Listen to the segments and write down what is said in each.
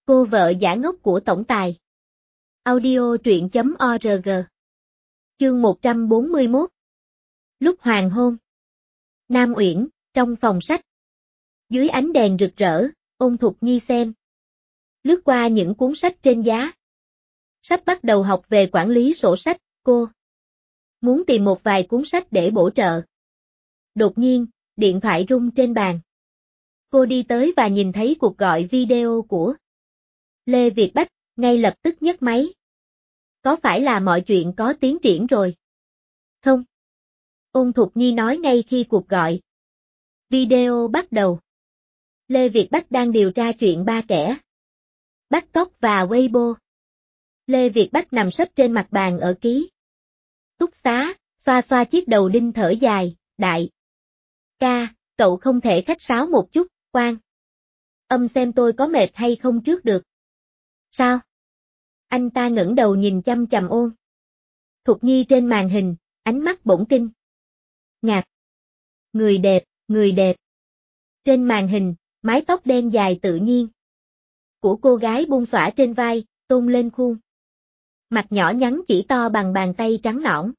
Cô vợ giả ngốc của tổng tài. Audio truyện.org. Chương 141. Lúc hoàng hôn. Nam Uyển, trong phòng sách. Dưới ánh đèn rực rỡ, Ôn Thục Nhi xem. Lướt qua những cuốn sách trên giá. Sắp bắt đầu học về quản lý sổ sách, cô muốn tìm một vài cuốn sách để bổ trợ. Đột nhiên, điện thoại rung trên bàn. Cô đi tới và nhìn thấy cuộc gọi video của Lê Việt Bách, ngay lập tức nhấc máy. Có phải là mọi chuyện có tiến triển rồi? Không. Ôn Thục Nhi nói ngay khi cuộc gọi video bắt đầu. Lê Việt Bách đang điều tra chuyện ba kẻ bắt cóc và Weibo. Lê Việt Bách nằm sấp trên mặt bàn ở ký túc xá, xoa xoa chiếc đầu đinh thở dài, đại ca, cậu không thể khách sáo một chút, Quan âm xem tôi có mệt hay không trước được. Sao? Anh ta ngẩng đầu nhìn chăm chằm Ôn Thục Nhi trên màn hình, ánh mắt bỗng kinh ngạc. Người đẹp, người đẹp. Trên màn hình, mái tóc đen dài tự nhiên của cô gái buông xõa trên vai, tôn lên khuôn mặt nhỏ nhắn chỉ to bằng bàn tay trắng nõn.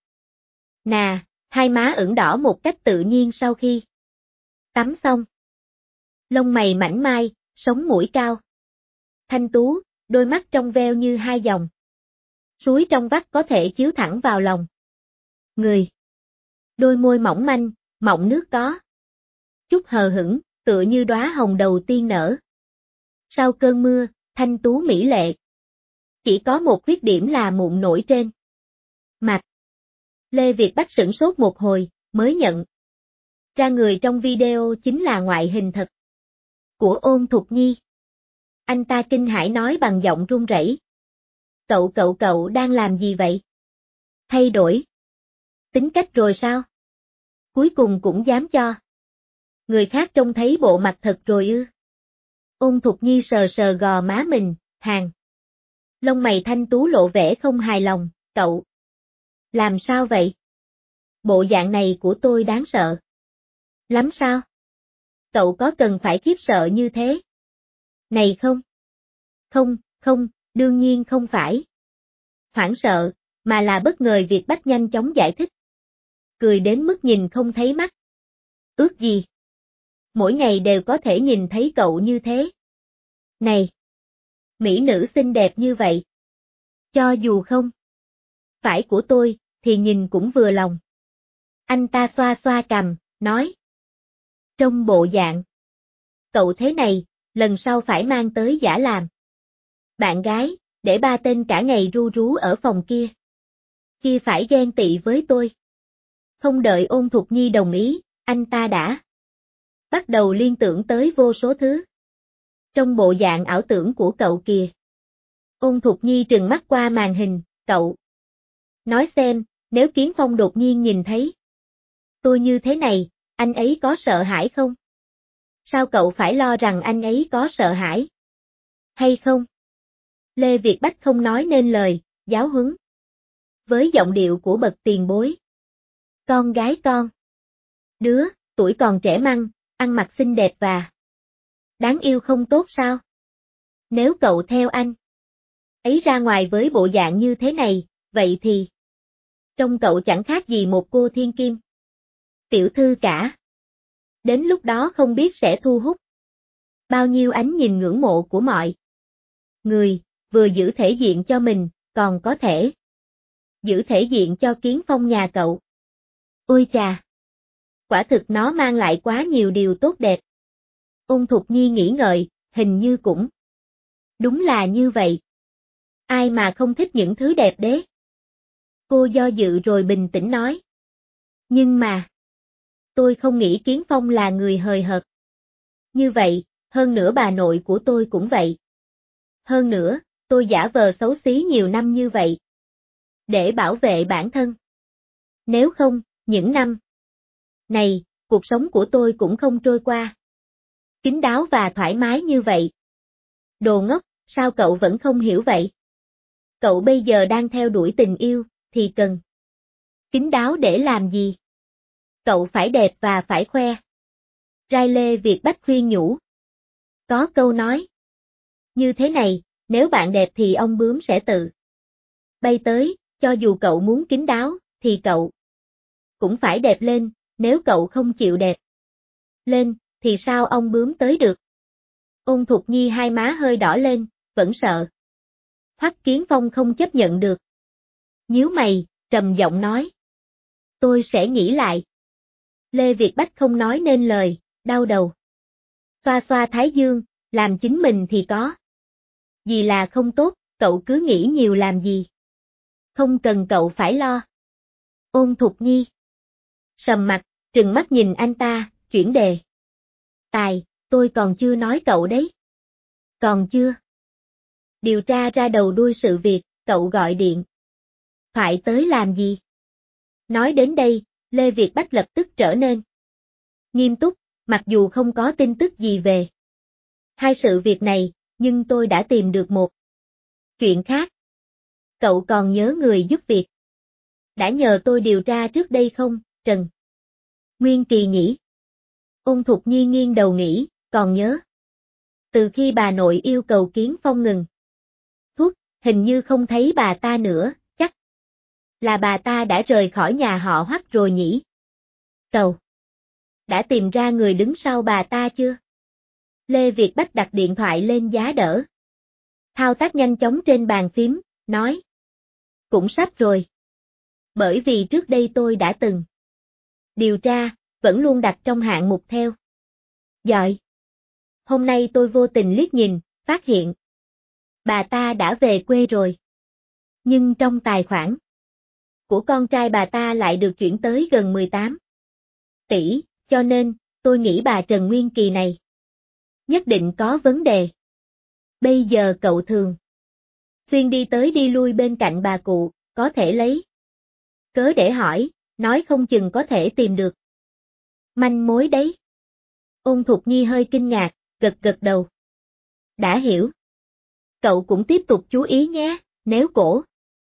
Nà, hai má ửng đỏ một cách tự nhiên sau khi tắm xong. Lông mày mảnh mai, sống mũi cao. Thanh tú, đôi mắt trong veo như hai dòng suối trong vắt có thể chiếu thẳng vào lòng người. Đôi môi mỏng manh, mọng nước có chút hờ hững, tựa như đóa hồng đầu tiên nở sau cơn mưa, thanh tú mỹ lệ. Chỉ có một khuyết điểm là mụn nổi trên mặt. Lê Việt Bách sửng sốt một hồi, mới nhận ra người trong video chính là ngoại hình thật của Ôn Thục Nhi. Anh ta kinh hãi nói bằng giọng run rẩy. Cậu đang làm gì vậy? Thay đổi tính cách rồi sao? Cuối cùng cũng dám cho người khác trông thấy bộ mặt thật rồi ư? Ôn Thục Nhi sờ sờ gò má mình, hàng lông mày thanh tú lộ vẻ không hài lòng, cậu làm sao vậy? Bộ dạng này của tôi đáng sợ lắm sao? Cậu có cần phải khiếp sợ như thế này không? Không, đương nhiên không phải hoảng sợ, mà là bất ngờ. Việt Bách nhanh chóng giải thích. Cười đến mức nhìn không thấy mắt. Ước gì mỗi ngày đều có thể nhìn thấy cậu như thế. Này, mỹ nữ xinh đẹp như vậy, cho dù không phải của tôi, thì nhìn cũng vừa lòng. Anh ta xoa xoa cằm, nói. Trong bộ dạng cậu thế này, lần sau phải mang tới giả làm bạn gái, để ba tên cả ngày ru rú ở phòng kia phải ghen tị với tôi. Không đợi Ôn Thục Nhi đồng ý, anh ta đã bắt đầu liên tưởng tới vô số thứ. Trong bộ dạng ảo tưởng của cậu kìa. Ôn Thục Nhi trừng mắt qua màn hình, cậu nói xem, nếu Kiến Phong đột nhiên nhìn thấy tôi như thế này, anh ấy có sợ hãi không? Sao cậu phải lo rằng anh ấy có sợ hãi hay không? Lê Việt Bách không nói nên lời, giáo huấn với giọng điệu của bậc tiền bối. Con gái con, đứa tuổi còn trẻ măng, ăn mặc xinh đẹp và đáng yêu không tốt sao? Nếu cậu theo anh ấy ra ngoài với bộ dạng như thế này, vậy thì trông cậu chẳng khác gì một cô thiên kim tiểu thư cả. Đến lúc đó không biết sẽ thu hút bao nhiêu ánh nhìn ngưỡng mộ của mọi người, vừa giữ thể diện cho mình, còn có thể giữ thể diện cho Kiến Phong nhà cậu. Ôi chà! Quả thực nó mang lại quá nhiều điều tốt đẹp. Ôn Thục Nhi nghĩ ngợi, hình như cũng đúng là như vậy. Ai mà không thích những thứ đẹp đế? Cô do dự rồi bình tĩnh nói. Nhưng mà, tôi không nghĩ Kiến Phong là người hời hợt như vậy, hơn nữa bà nội của tôi cũng vậy. Hơn nữa, tôi giả vờ xấu xí nhiều năm như vậy để bảo vệ bản thân. Nếu không, những năm này, cuộc sống của tôi cũng không trôi qua kín đáo và thoải mái như vậy. Đồ ngốc, sao cậu vẫn không hiểu vậy? Cậu bây giờ đang theo đuổi tình yêu, thì cần kín đáo để làm gì? Cậu phải đẹp và phải khoe. Rai Lê Việt Bách khuyên nhủ. Có câu nói, Như thế này, nếu bạn đẹp thì ông bướm sẽ tự bay tới, cho dù cậu muốn kín đáo, thì cậu cũng phải đẹp lên, nếu cậu không chịu đẹp lên, thì sao ông bướm tới được? Ôn Thục Nhi hai má hơi đỏ lên, vẫn sợ. Hoắc Kiến Phong không chấp nhận được. Nhíu mày, trầm giọng nói. Tôi sẽ nghĩ lại. Lê Việt Bách không nói nên lời, đau đầu. Xoa xoa thái dương, làm chính mình thì có gì là không tốt, cậu cứ nghĩ nhiều làm gì. Không cần cậu phải lo. Ôn Thục Nhi sầm mặt, trừng mắt nhìn anh ta, chuyển đề. Tài, tôi còn chưa nói cậu đấy. Còn chưa? Điều tra ra đầu đuôi sự việc, cậu gọi điện thoại tới làm gì? Nói đến đây, Lê Việt Bách lập tức trở nên nghiêm túc, mặc dù không có tin tức gì về hai sự việc này, nhưng tôi đã tìm được một chuyện khác. Cậu còn nhớ người giúp việc đã nhờ tôi điều tra trước đây không, Trần Nguyên Kỳ nhỉ? Ôn Thục Nhi nghiêng đầu nghĩ, còn nhớ. Từ khi bà nội yêu cầu Kiến Phong ngừng thuốc, hình như không thấy bà ta nữa, chắc là bà ta đã rời khỏi nhà họ Hoắc rồi nhỉ? Cậu đã tìm ra người đứng sau bà ta chưa? Lê Việt Bách đặt điện thoại lên giá đỡ. Thao tác nhanh chóng trên bàn phím, nói. Cũng sắp rồi. Bởi vì trước đây tôi đã từng điều tra, vẫn luôn đặt trong hạng mục theo dõi. Hôm nay tôi vô tình liếc nhìn, phát hiện bà ta đã về quê rồi. Nhưng trong tài khoản của con trai bà ta lại được chuyển tới gần 18 tỷ, cho nên, tôi nghĩ bà Trần Nguyên Kỳ này nhất định có vấn đề. Bây giờ cậu thường xuyên đi tới đi lui bên cạnh bà cụ, có thể lấy cớ để hỏi, nói không chừng có thể tìm được manh mối đấy. Ôn Thục Nhi hơi kinh ngạc, gật gật đầu. Đã hiểu. Cậu cũng tiếp tục chú ý nhé, nếu cổ.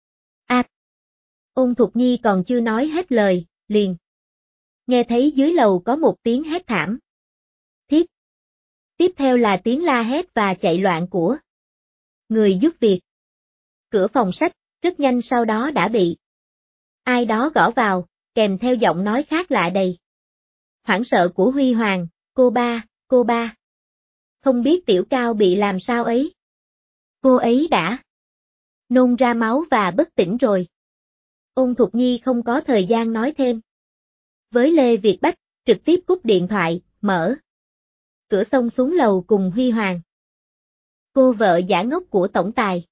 Ôn Thục Nhi còn chưa nói hết lời, liền nghe thấy dưới lầu có một tiếng hét thảm. Thiết. Tiếp theo là tiếng la hét và chạy loạn của người giúp việc. Cửa phòng sách, rất nhanh sau đó đã bị ai đó gõ vào, kèm theo giọng nói khác lạ đầy hoảng sợ của Huy Hoàng, cô ba. Không biết Tiểu Cao bị làm sao ấy. Cô ấy đã nôn ra máu và bất tỉnh rồi. Ôn Thục Nhi không có thời gian nói thêm. Với Lê Việt Bách, trực tiếp cúp điện thoại, mở cửa xông xuống lầu cùng Huy Hoàng. Cô vợ giả ngốc của tổng tài.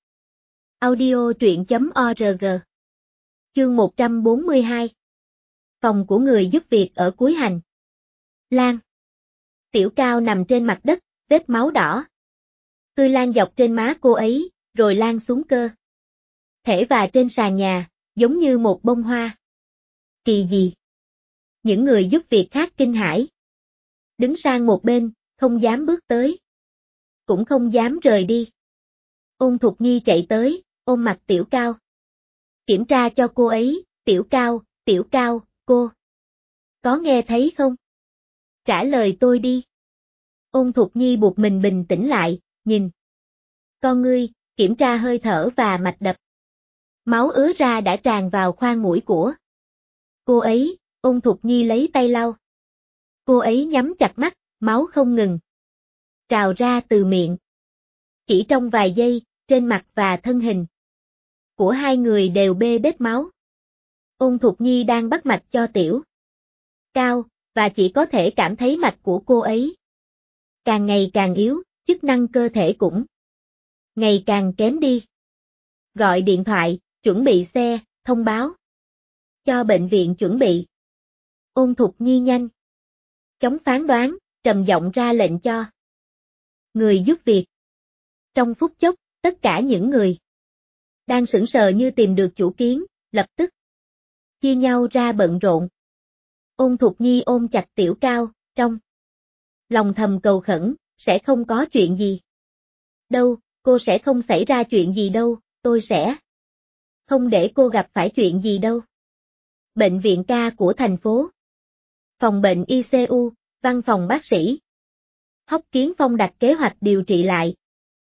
Audio truyện.org. Chương 142. Phòng của người giúp việc ở cuối hành lang. Tiểu Cao nằm trên mặt đất, vết máu đỏ tươi lan dọc trên má cô ấy, rồi lan xuống cơ thể và trên sàn nhà, giống như một bông hoa. Kỳ gì? Những người giúp việc khác kinh hãi. Đứng sang một bên, không dám bước tới. Cũng không dám rời đi. Ôn Thục Nhi chạy tới, ôm mặt Tiểu Cao. Kiểm tra cho cô ấy, Tiểu Cao, cô. Có nghe thấy không? Trả lời tôi đi. Ôn Thục Nhi buộc mình bình tĩnh lại, nhìn. Con ngươi, kiểm tra hơi thở và mạch đập. Máu ứa ra đã tràn vào khoang mũi của cô ấy, Ôn Thục Nhi lấy tay lau. Cô ấy nhắm chặt mắt, máu không ngừng trào ra từ miệng. Chỉ trong vài giây, trên mặt và thân hình của hai người đều bê bết máu. Ôn Thục Nhi đang bắt mạch cho Tiểu Cao, và chỉ có thể cảm thấy mạch của cô ấy càng ngày càng yếu, chức năng cơ thể cũng ngày càng kém đi. Gọi điện thoại, chuẩn bị xe, thông báo cho bệnh viện chuẩn bị. Ôn Thục Nhi nhanh chóng phán đoán, trầm giọng ra lệnh cho người giúp việc. Trong phút chốc, tất cả những người đang sững sờ như tìm được chủ kiến, lập tức chia nhau ra bận rộn. Ôn Thục Nhi ôm chặt Tiểu Cao, trong lòng thầm cầu khẩn, sẽ không có chuyện gì. Đâu, cô sẽ không xảy ra chuyện gì đâu, tôi sẽ không để cô gặp phải chuyện gì đâu. Bệnh viện ca của thành phố. Phòng bệnh ICU, văn phòng bác sĩ. Hoắc Kiến Phong đặt kế hoạch điều trị lại.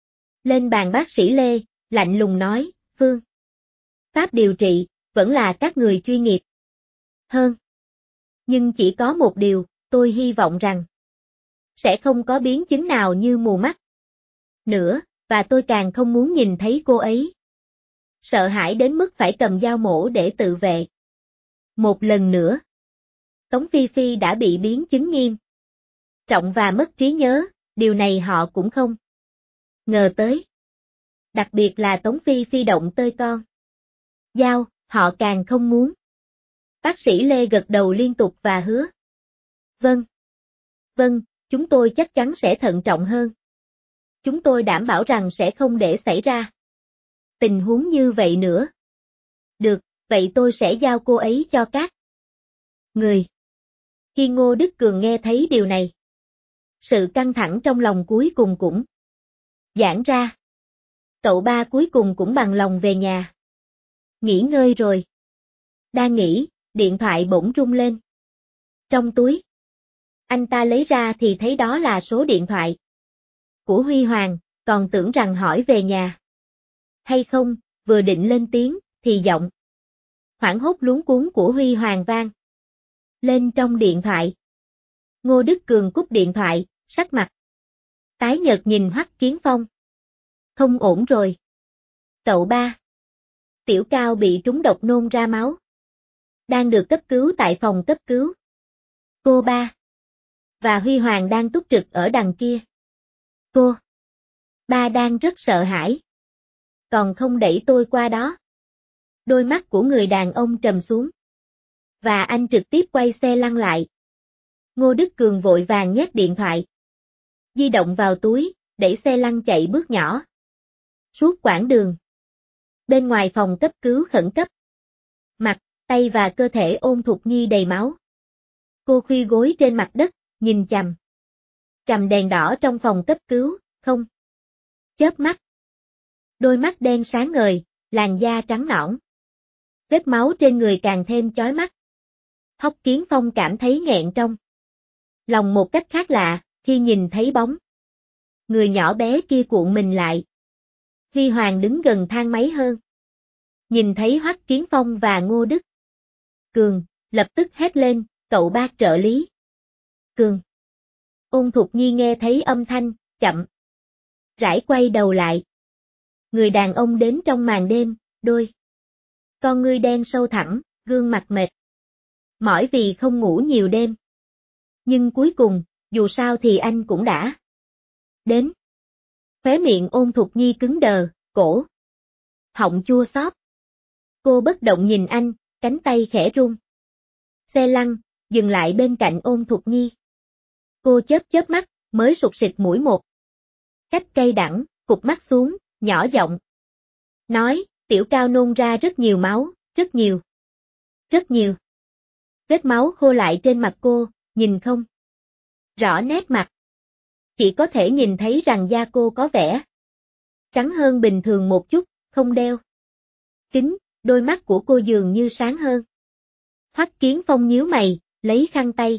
Lên bàn bác sĩ Lê, lạnh lùng nói, phương pháp điều trị, vẫn là các người chuyên nghiệp hơn. Nhưng chỉ có một điều, tôi hy vọng rằng sẽ không có biến chứng nào như mù mắt nữa, và tôi càng không muốn nhìn thấy cô ấy sợ hãi đến mức phải cầm dao mổ để tự vệ. Một lần nữa, Tống Phi Phi đã bị biến chứng nghiêm trọng và mất trí nhớ, điều này họ cũng không ngờ tới. Đặc biệt là Tống Phi Phi động tới con dao, họ càng không muốn. Bác sĩ Lê gật đầu liên tục và hứa. Vâng. Vâng, chúng tôi chắc chắn sẽ thận trọng hơn. Chúng tôi đảm bảo rằng sẽ không để xảy ra tình huống như vậy nữa. Được, vậy tôi sẽ giao cô ấy cho các người. Khi Ngô Đức Cường nghe thấy điều này, sự căng thẳng trong lòng cuối cùng cũng giãn ra. Cậu ba cuối cùng cũng bằng lòng về nhà nghỉ ngơi rồi. Đang nghĩ, điện thoại bỗng rung lên. Trong túi, anh ta lấy ra thì thấy đó là số điện thoại của Huy Hoàng, còn tưởng rằng hỏi về nhà hay không, vừa định lên tiếng, thì giọng hoảng hốt luống cuống của Huy Hoàng vang lên trong điện thoại. Ngô Đức Cường cúp điện thoại, sắc mặt tái nhợt nhìn Hoắc Kiến Phong. Không ổn rồi. Cậu ba. Tiểu Cao bị trúng độc nôn ra máu. Đang được cấp cứu tại phòng cấp cứu. Cô ba. Và Huy Hoàng đang túc trực ở đằng kia. Cô. Ba đang rất sợ hãi. Còn không đẩy tôi qua đó. Đôi mắt của người đàn ông trầm xuống. Và anh trực tiếp quay xe lăn lại. Ngô Đức Cường vội vàng nhét điện thoại di động vào túi, đẩy xe lăn chạy bước nhỏ. Suốt quãng đường. Bên ngoài phòng cấp cứu khẩn cấp. Mặt, tay và cơ thể Ôn Thục Nhi đầy máu. Cô khuy gối trên mặt đất, nhìn chằm đèn đỏ trong phòng cấp cứu, không chớp mắt. Đôi mắt đen sáng ngời, làn da trắng nõn. Vết máu trên người càng thêm chói mắt. Hoắc Kiến Phong cảm thấy nghẹn trong lòng một cách khác lạ, khi nhìn thấy bóng người nhỏ bé kia cuộn mình lại. Huy Hoàng đứng gần thang máy hơn. Nhìn thấy Hoắc Kiến Phong và Ngô Đức Cường, lập tức hét lên, cậu bác trợ lý. Cường. Ôn Thục Nhi nghe thấy âm thanh, chậm rãi quay đầu lại. Người đàn ông đến trong màn đêm, đôi con ngươi đen sâu thẳm, gương mặt mệt mỏi vì không ngủ nhiều đêm. Nhưng cuối cùng, dù sao thì anh cũng đã đến. Khóe miệng Ôn Thục Nhi cứng đờ, cổ họng chua xót. Cô bất động nhìn anh, cánh tay khẽ run. Xe lăn, dừng lại bên cạnh Ôn Thục Nhi. Cô chớp chớp mắt, mới sụt sịt mũi một cách cay đắng, cụp mắt xuống, nhỏ giọng nói, Tiểu Cao nôn ra rất nhiều máu, rất nhiều. Rất nhiều. Vết máu khô lại trên mặt cô, nhìn không rõ nét mặt. Chỉ có thể nhìn thấy rằng da cô có vẻ trắng hơn bình thường một chút, không đeo kính, đôi mắt của cô dường như sáng hơn. Hoắc Kiến Phong nhíu mày, lấy khăn tay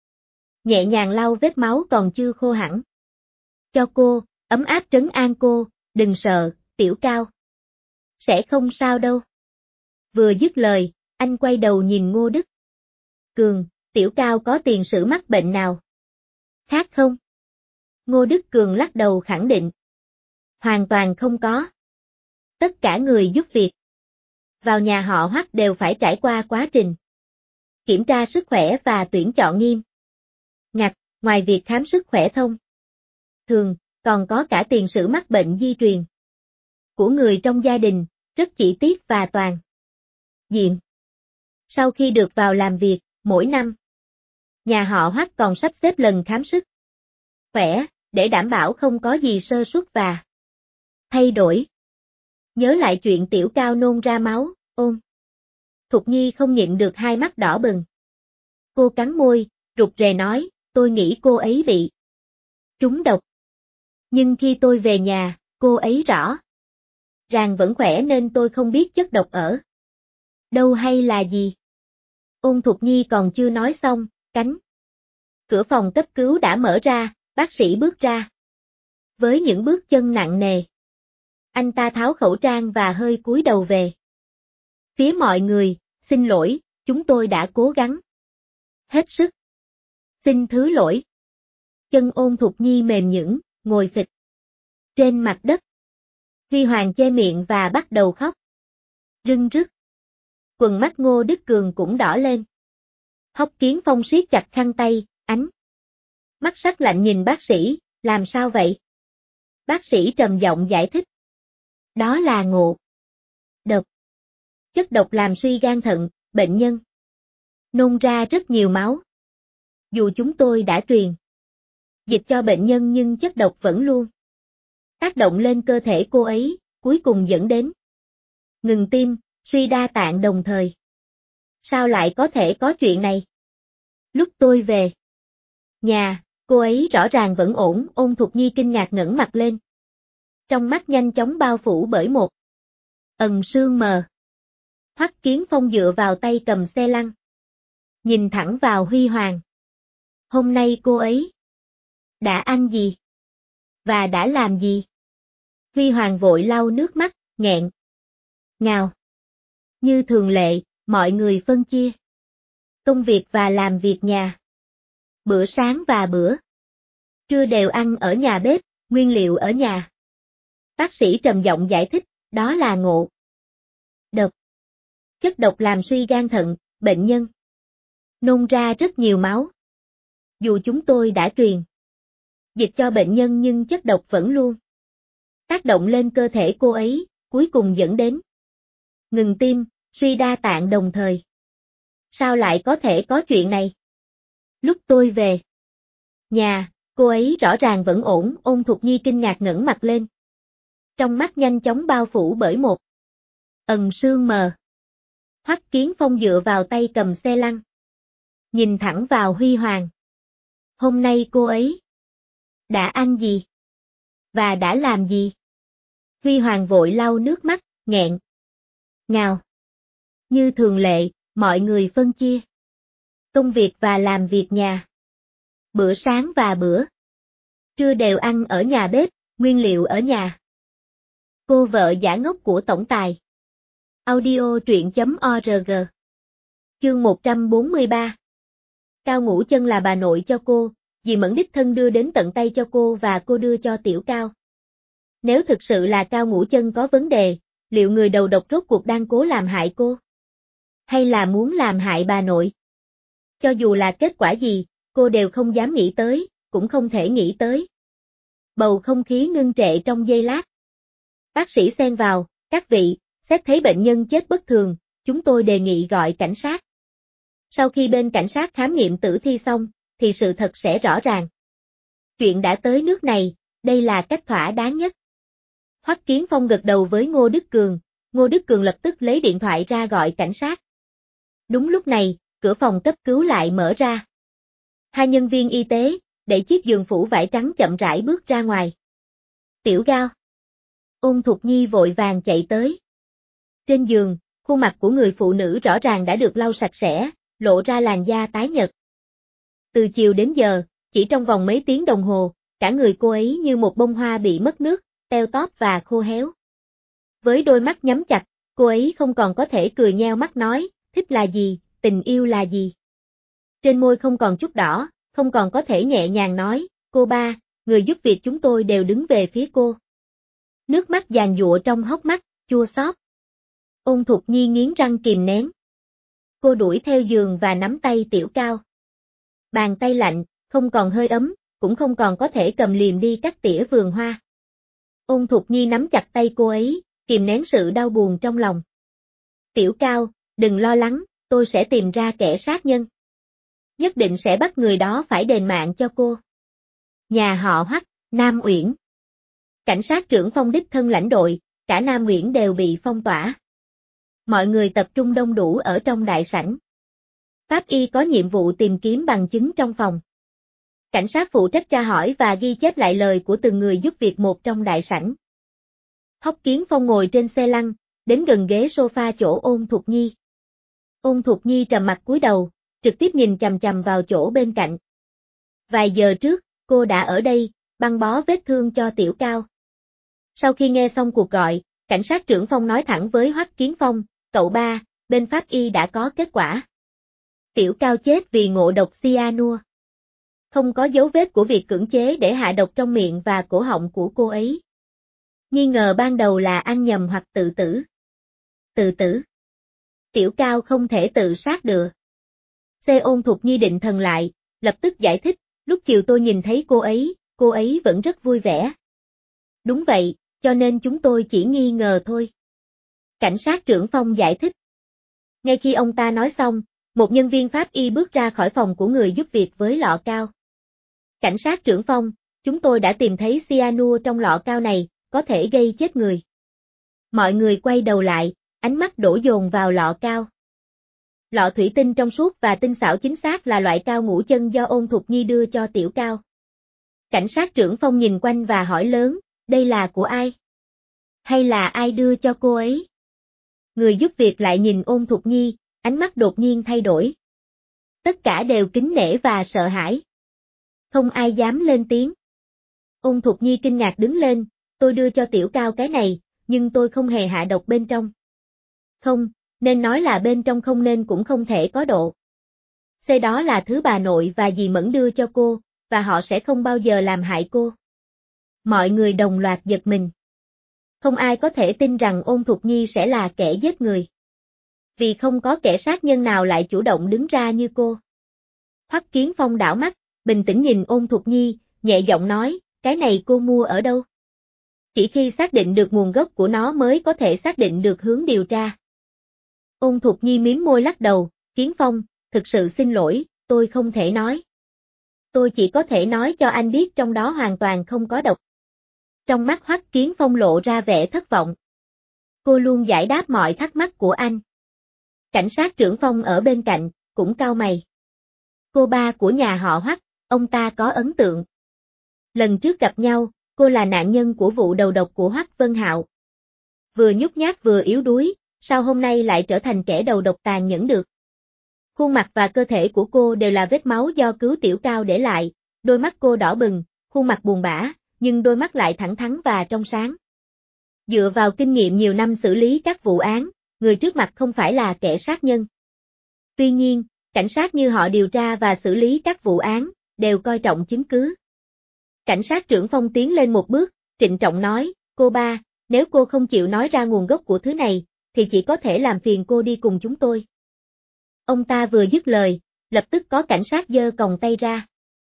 nhẹ nhàng lau vết máu còn chưa khô hẳn cho cô, ấm áp trấn an cô, đừng sợ, Tiểu Cao sẽ không sao đâu. Vừa dứt lời, anh quay đầu nhìn Ngô Đức Cường, Tiểu Cao có tiền sử mắc bệnh nào khác không? Ngô Đức Cường lắc đầu khẳng định. Hoàn toàn không có. Tất cả người giúp việc vào nhà họ Hoắc đều phải trải qua quá trình kiểm tra sức khỏe và tuyển chọn nghiêm ngặt, ngoài việc khám sức khỏe thông thường, còn có cả tiền sử mắc bệnh di truyền của người trong gia đình, rất chi tiết và toàn diện. Sau khi được vào làm việc, mỗi năm, nhà họ Hoắc còn sắp xếp lần khám sức khỏe, để đảm bảo không có gì sơ suất và thay đổi. Nhớ lại chuyện Tiểu Cao nôn ra máu, Ôn Thục Nhi không nhịn được hai mắt đỏ bừng. Cô cắn môi, rụt rè nói, tôi nghĩ cô ấy bị trúng độc. Nhưng khi tôi về nhà, cô ấy rõ ràng vẫn khỏe nên tôi không biết chất độc ở đâu hay là gì. Ôn Thục Nhi còn chưa nói xong, cánh cửa phòng cấp cứu đã mở ra, bác sĩ bước ra với những bước chân nặng nề. Anh ta tháo khẩu trang và hơi cúi đầu về. Phía mọi người, xin lỗi, chúng tôi đã cố gắng. Hết sức. Xin thứ lỗi. Chân Ôn Thục Nhi mềm nhũn, ngồi phịch trên mặt đất. Huy Hoàng che miệng và bắt đầu khóc. Rưng rức. Quần mắt Ngô Đức Cường cũng đỏ lên. Hoắc Kiến Phong siết chặt khăn tay, ánh mắt sắc lạnh nhìn bác sĩ, làm sao vậy? Bác sĩ trầm giọng giải thích. Đó là ngộ độc. Chất độc làm suy gan thận, bệnh nhân nôn ra rất nhiều máu. Dù chúng tôi đã truyền dịch cho bệnh nhân nhưng chất độc vẫn luôn tác động lên cơ thể cô ấy, cuối cùng dẫn đến ngừng tim, suy đa tạng đồng thời. Sao lại có thể có chuyện này? Lúc tôi về nhà, cô ấy rõ ràng vẫn ổn, Ôn Thục Nhi kinh ngạc ngẩng mặt lên. Trong mắt nhanh chóng bao phủ bởi một sương mờ. Hoắc Kiến Phong dựa vào tay cầm xe lăn. Nhìn thẳng vào Huy Hoàng. Hôm nay cô ấy đã ăn gì? Và đã làm gì? Huy Hoàng vội lau nước mắt, nghẹn ngào. Như thường lệ, mọi người phân chia công việc và làm việc nhà. Bữa sáng và bữa trưa đều ăn ở nhà bếp, nguyên liệu ở nhà. Bác sĩ trầm giọng giải thích, đó là ngộ độc. Chất độc làm suy gan thận, bệnh nhân nôn ra rất nhiều máu. Dù chúng tôi đã truyền dịch cho bệnh nhân nhưng chất độc vẫn luôn tác động lên cơ thể cô ấy, cuối cùng dẫn đến ngừng tim, suy đa tạng đồng thời. Sao lại có thể có chuyện này? Lúc tôi về nhà, cô ấy rõ ràng vẫn ổn, Ôn Thục Nhi kinh ngạc ngẩng mặt lên. Trong mắt nhanh chóng bao phủ bởi một sương mờ. Hoắc Kiến Phong dựa vào tay cầm xe lăn. Nhìn thẳng vào Huy Hoàng. Hôm nay cô ấy đã ăn gì? Và đã làm gì? Huy Hoàng vội lau nước mắt, nghẹn ngào. Như thường lệ, mọi người phân chia công việc và làm việc nhà. Bữa sáng và bữa trưa đều ăn ở nhà bếp, nguyên liệu ở nhà. Cô vợ giả ngốc của tổng tài. Audio truyện.org. Chương 143. Cao Ngũ Chân là bà nội cho cô, dì Mẫn đích thân đưa đến tận tay cho cô và cô đưa cho Tiểu Cao. Nếu thực sự là Cao Ngũ Chân có vấn đề, liệu người đầu độc rốt cuộc đang cố làm hại cô? Hay là muốn làm hại bà nội? Cho dù là kết quả gì, cô đều không dám nghĩ tới, cũng không thể nghĩ tới. Bầu không khí ngưng trệ trong giây lát. Bác sĩ xen vào, các vị, xét thấy bệnh nhân chết bất thường, chúng tôi đề nghị gọi cảnh sát. Sau khi bên cảnh sát khám nghiệm tử thi xong, thì sự thật sẽ rõ ràng. Chuyện đã tới nước này, đây là cách thỏa đáng nhất. Hoắc Kiến Phong gật đầu với Ngô Đức Cường, Ngô Đức Cường lập tức lấy điện thoại ra gọi cảnh sát. Đúng lúc này, cửa phòng cấp cứu lại mở ra. Hai nhân viên y tế, đẩy chiếc giường phủ vải trắng chậm rãi bước ra ngoài. Tiểu Gao. Ôn Thục Nhi vội vàng chạy tới. Trên giường, khuôn mặt của người phụ nữ rõ ràng đã được lau sạch sẽ, lộ ra làn da tái nhợt. Từ chiều đến giờ, chỉ trong vòng mấy tiếng đồng hồ, cả người cô ấy như một bông hoa bị mất nước, teo tóp và khô héo. Với đôi mắt nhắm chặt, cô ấy không còn có thể cười nheo mắt nói, thích là gì, tình yêu là gì. Trên môi không còn chút đỏ, không còn có thể nhẹ nhàng nói, cô ba, người giúp việc chúng tôi đều đứng về phía cô. Nước mắt giàn giụa trong hốc mắt, chua xót. Ôn Thục Nhi nghiến răng kìm nén. Cô đuổi theo giường và nắm tay Tiểu Cao. Bàn tay lạnh, không còn hơi ấm, cũng không còn có thể cầm liềm đi cắt tỉa vườn hoa. Ôn Thục Nhi nắm chặt tay cô ấy, kìm nén sự đau buồn trong lòng. Tiểu Cao, đừng lo lắng, tôi sẽ tìm ra kẻ sát nhân. Nhất định sẽ bắt người đó phải đền mạng cho cô. Nhà họ Hoắc, Nam Uyển. Cảnh sát trưởng Phong đích thân lãnh đội, cả Nam Uyển đều bị phong tỏa. Mọi người tập trung đông đủ ở trong đại sảnh. Pháp y có nhiệm vụ tìm kiếm bằng chứng trong phòng. Cảnh sát phụ trách tra hỏi và ghi chép lại lời của từng người giúp việc một trong đại sảnh. Hoắc Kiến Phong ngồi trên xe lăn, đến gần ghế sofa chỗ Ôn Thục Nhi. Ôn Thục Nhi trầm mặt cúi đầu, trực tiếp nhìn chằm chằm vào chỗ bên cạnh. Vài giờ trước, cô đã ở đây, băng bó vết thương cho Tiểu Cao. Sau khi nghe xong cuộc gọi, cảnh sát trưởng Phong nói thẳng với Hoắc Kiến Phong, cậu ba, bên pháp y đã có kết quả. Tiểu Cao chết vì ngộ độc cyanua. Không có dấu vết của việc cưỡng chế để hạ độc trong miệng và cổ họng của cô ấy. Nghi ngờ ban đầu là ăn nhầm hoặc tự tử. Tự tử. Tiểu Cao không thể tự sát được. Ôn Thục Nhi định thần lại, lập tức giải thích, lúc chiều tôi nhìn thấy cô ấy vẫn rất vui vẻ. Đúng vậy, cho nên chúng tôi chỉ nghi ngờ thôi. Cảnh sát trưởng Phong giải thích. Ngay khi ông ta nói xong, một nhân viên pháp y bước ra khỏi phòng của người giúp việc với lọ cao. Cảnh sát trưởng Phong, chúng tôi đã tìm thấy cyanua trong lọ cao này, có thể gây chết người. Mọi người quay đầu lại, ánh mắt đổ dồn vào lọ cao. Lọ thủy tinh trong suốt và tinh xảo chính xác là loại cao ngũ chân do Ôn Thục Nhi đưa cho Tiểu Cao. Cảnh sát trưởng Phong nhìn quanh và hỏi lớn, đây là của ai? Hay là ai đưa cho cô ấy? Người giúp việc lại nhìn Ôn Thục Nhi, ánh mắt đột nhiên thay đổi. Tất cả đều kính nể và sợ hãi. Không ai dám lên tiếng. Ôn Thục Nhi kinh ngạc đứng lên, tôi đưa cho Tiểu Cao cái này, nhưng tôi không hề hạ độc bên trong. Không, nên nói là bên trong không nên cũng không thể có độ. Đó là thứ bà nội và dì Mẫn đưa cho cô, và họ sẽ không bao giờ làm hại cô. Mọi người đồng loạt giật mình. Không ai có thể tin rằng Ôn Thục Nhi sẽ là kẻ giết người. Vì không có kẻ sát nhân nào lại chủ động đứng ra như cô. Hoắc Kiến Phong đảo mắt, bình tĩnh nhìn Ôn Thục Nhi, nhẹ giọng nói, cái này cô mua ở đâu? Chỉ khi xác định được nguồn gốc của nó mới có thể xác định được hướng điều tra. Ôn Thục Nhi mím môi lắc đầu, Kiến Phong, thực sự xin lỗi, tôi không thể nói. Tôi chỉ có thể nói cho anh biết trong đó hoàn toàn không có độc. Trong mắt Hoắc Kiến Phong lộ ra vẻ thất vọng. Cô luôn giải đáp mọi thắc mắc của anh. Cảnh sát trưởng Phong ở bên cạnh, cũng cau mày. Cô ba của nhà họ Hoắc, ông ta có ấn tượng. Lần trước gặp nhau, cô là nạn nhân của vụ đầu độc của Hoắc Vân Hạo. Vừa nhút nhát vừa yếu đuối, sao hôm nay lại trở thành kẻ đầu độc tàn nhẫn được? Khuôn mặt và cơ thể của cô đều là vết máu do cứu Tiểu Cao để lại, đôi mắt cô đỏ bừng, khuôn mặt buồn bã, nhưng đôi mắt lại thẳng thắn và trong sáng. Dựa vào kinh nghiệm nhiều năm xử lý các vụ án, người trước mặt không phải là kẻ sát nhân. Tuy nhiên, cảnh sát như họ điều tra và xử lý các vụ án, đều coi trọng chứng cứ. Cảnh sát trưởng Phong tiến lên một bước, trịnh trọng nói, cô ba, nếu cô không chịu nói ra nguồn gốc của thứ này, thì chỉ có thể làm phiền cô đi cùng chúng tôi. Ông ta vừa dứt lời, lập tức có cảnh sát giơ còng tay ra.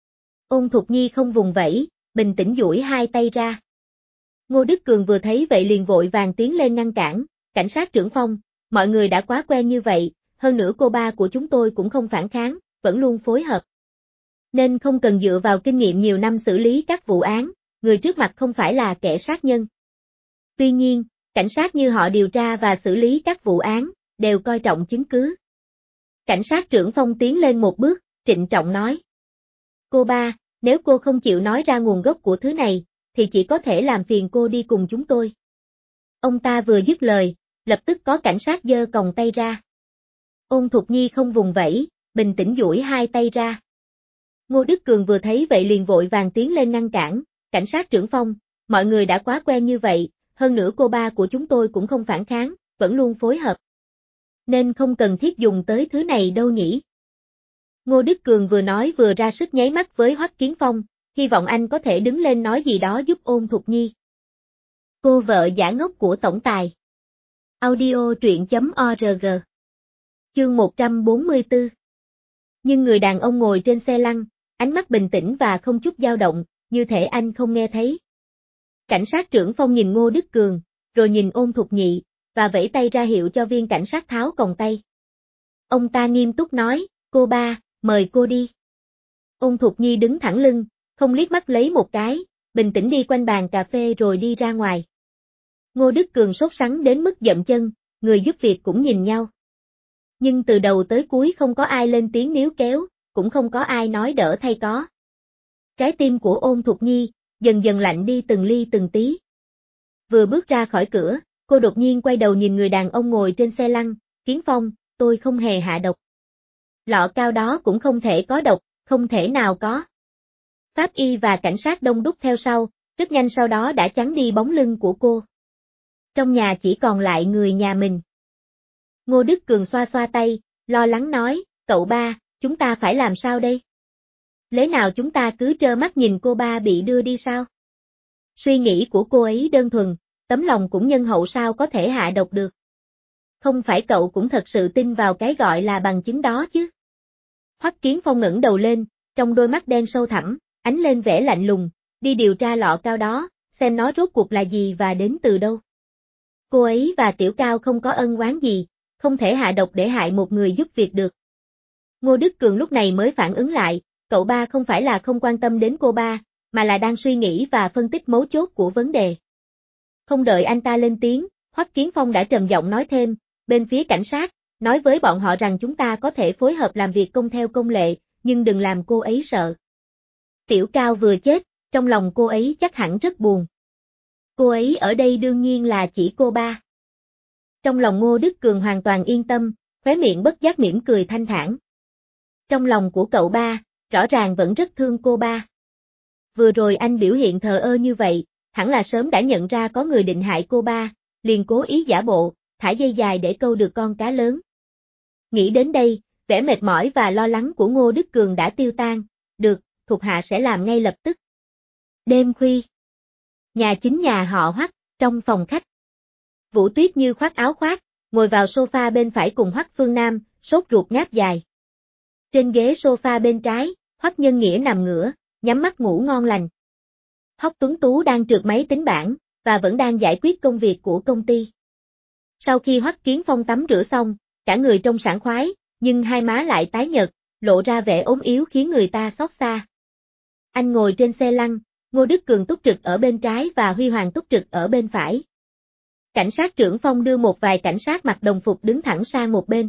Ôn Thục Nhi không vùng vẫy, bình tĩnh duỗi hai tay ra. Ngô Đức Cường vừa thấy vậy liền vội vàng tiến lên ngăn cản, cảnh sát trưởng Phong, mọi người đã quá quen như vậy, hơn nữa cô ba của chúng tôi cũng không phản kháng, vẫn luôn phối hợp. Nên không cần dựa vào kinh nghiệm nhiều năm xử lý các vụ án, người trước mặt không phải là kẻ sát nhân. Tuy nhiên, cảnh sát như họ điều tra và xử lý các vụ án, đều coi trọng chứng cứ. Cảnh sát trưởng Phong tiến lên một bước, trịnh trọng nói. Cô ba, nếu cô không chịu nói ra nguồn gốc của thứ này, thì chỉ có thể làm phiền cô đi cùng chúng tôi. Ông ta vừa dứt lời, lập tức có cảnh sát giơ còng tay ra. Ôn Thục Nhi không vùng vẫy, bình tĩnh duỗi hai tay ra. Ngô Đức Cường vừa thấy vậy liền vội vàng tiến lên ngăn cản, cảnh sát trưởng Phong, mọi người đã quá quen như vậy, hơn nữa cô ba của chúng tôi cũng không phản kháng, vẫn luôn phối hợp. Nên không cần thiết dùng tới thứ này đâu nhỉ. Ngô Đức Cường vừa nói vừa ra sức nháy mắt với Hoắc Kiến Phong, hy vọng anh có thể đứng lên nói gì đó giúp Ôn Thục Nhi. Cô vợ giả ngốc của tổng tài. Audio truyện.org. Chương 144. Nhưng người đàn ông ngồi trên xe lăn, ánh mắt bình tĩnh và không chút dao động, như thể anh không nghe thấy. Cảnh sát trưởng Phong nhìn Ngô Đức Cường, rồi nhìn Ôn Thục Nhị, và vẫy tay ra hiệu cho viên cảnh sát tháo còng tay. Ông ta nghiêm túc nói, cô ba, mời cô đi. Ôn Thục Nhi đứng thẳng lưng, không liếc mắt lấy một cái, bình tĩnh đi quanh bàn cà phê rồi đi ra ngoài. Ngô Đức Cường sốt sắng đến mức dậm chân, người giúp việc cũng nhìn nhau. Nhưng từ đầu tới cuối không có ai lên tiếng níu kéo, cũng không có ai nói đỡ thay có. Trái tim của Ôn Thục Nhi, dần dần lạnh đi từng ly từng tí. Vừa bước ra khỏi cửa, cô đột nhiên quay đầu nhìn người đàn ông ngồi trên xe lăn, Kiến Phong, tôi không hề hạ độc. Lọ cao đó cũng không thể có độc, không thể nào có. Pháp y và cảnh sát đông đúc theo sau, Rất nhanh sau đó đã chắn đi bóng lưng của cô. Trong nhà chỉ còn lại người nhà mình. Ngô Đức Cường xoa xoa tay, lo lắng nói, cậu ba, chúng ta phải làm sao đây? Lẽ nào chúng ta cứ trơ mắt nhìn cô ba bị đưa đi sao? Suy nghĩ của cô ấy đơn thuần, tấm lòng cũng nhân hậu sao có thể hạ độc được. Không phải cậu cũng thật sự tin vào cái gọi là bằng chứng đó chứ? Hoắc Kiến Phong ngẩng đầu lên, trong đôi mắt đen sâu thẳm, ánh lên vẻ lạnh lùng, đi điều tra lọ cao đó, xem nó rốt cuộc là gì và đến từ đâu. Cô ấy và Tiểu Cao không có ân oán gì, không thể hạ độc để hại một người giúp việc được. Ngô Đức Cường lúc này mới phản ứng lại, cậu ba không phải là không quan tâm đến cô ba, mà là đang suy nghĩ và phân tích mấu chốt của vấn đề. Không đợi anh ta lên tiếng, Hoắc Kiến Phong đã trầm giọng nói thêm, bên phía cảnh sát, nói với bọn họ rằng chúng ta có thể phối hợp làm việc công theo công lệ, nhưng đừng làm cô ấy sợ. Tiểu Cao vừa chết, trong lòng cô ấy chắc hẳn rất buồn. Cô ấy ở đây đương nhiên là chỉ cô ba. Trong lòng Ngô Đức Cường hoàn toàn yên tâm, khóe miệng bất giác mỉm cười thanh thản. Trong lòng của cậu ba, rõ ràng vẫn rất thương cô ba. Vừa rồi anh biểu hiện thờ ơ như vậy, hẳn là sớm đã nhận ra có người định hại cô ba, liền cố ý giả bộ, thả dây dài để câu được con cá lớn. Nghĩ đến đây, vẻ mệt mỏi và lo lắng của Ngô Đức Cường đã tiêu tan, được, thuộc hạ sẽ làm ngay lập tức. Đêm khuya. Nhà chính nhà họ Hoắc, trong phòng khách. Vũ Tuyết Như khoác áo khoác, ngồi vào sofa bên phải cùng Hoắc Phương Nam, sốt ruột ngáp dài. Trên ghế sofa bên trái, Hoắc Nhân Nghĩa nằm ngửa, nhắm mắt ngủ ngon lành. Hoắc Tuấn Tú đang trượt máy tính bảng, và vẫn đang giải quyết công việc của công ty. Sau khi Hoắc Kiến Phong tắm rửa xong, cả người trông sảng khoái, nhưng hai má lại tái nhợt, lộ ra vẻ ốm yếu khiến người ta xót xa. Anh ngồi trên xe lăn, Ngô Đức Cường túc trực ở bên trái và Huy Hoàng túc trực ở bên phải. Cảnh sát trưởng Phong đưa một vài cảnh sát mặc đồng phục đứng thẳng sang một bên.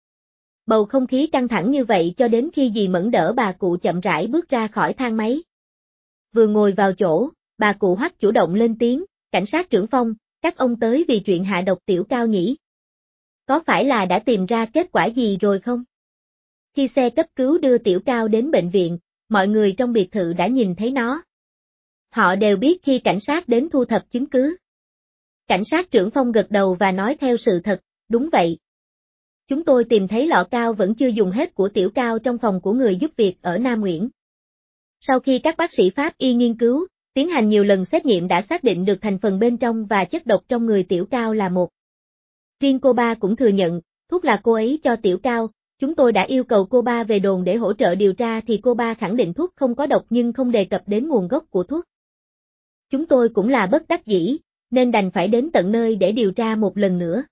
Bầu không khí căng thẳng như vậy cho đến khi dì Mẫn đỡ bà cụ chậm rãi bước ra khỏi thang máy. Vừa ngồi vào chỗ, bà cụ Hoắc chủ động lên tiếng, cảnh sát trưởng Phong, các ông tới vì chuyện hạ độc Tiểu Cao nhỉ? Có phải là đã tìm ra kết quả gì rồi không? Khi xe cấp cứu đưa Tiểu Cao đến bệnh viện, mọi người trong biệt thự đã nhìn thấy nó. Họ đều biết khi cảnh sát đến thu thập chứng cứ. Cảnh sát trưởng Phong gật đầu và nói theo sự thật, đúng vậy. Chúng tôi tìm thấy lọ cao vẫn chưa dùng hết của Tiểu Cao trong phòng của người giúp việc ở Nam Nguyễn. Sau khi các bác sĩ Pháp y nghiên cứu, tiến hành nhiều lần xét nghiệm đã xác định được thành phần bên trong và chất độc trong người Tiểu Cao là một. Riêng cô ba cũng thừa nhận, thuốc là cô ấy cho Tiểu Cao, chúng tôi đã yêu cầu cô ba về đồn để hỗ trợ điều tra thì cô ba khẳng định thuốc không có độc nhưng không đề cập đến nguồn gốc của thuốc. Chúng tôi cũng là bất đắc dĩ, nên đành phải đến tận nơi để điều tra một lần nữa.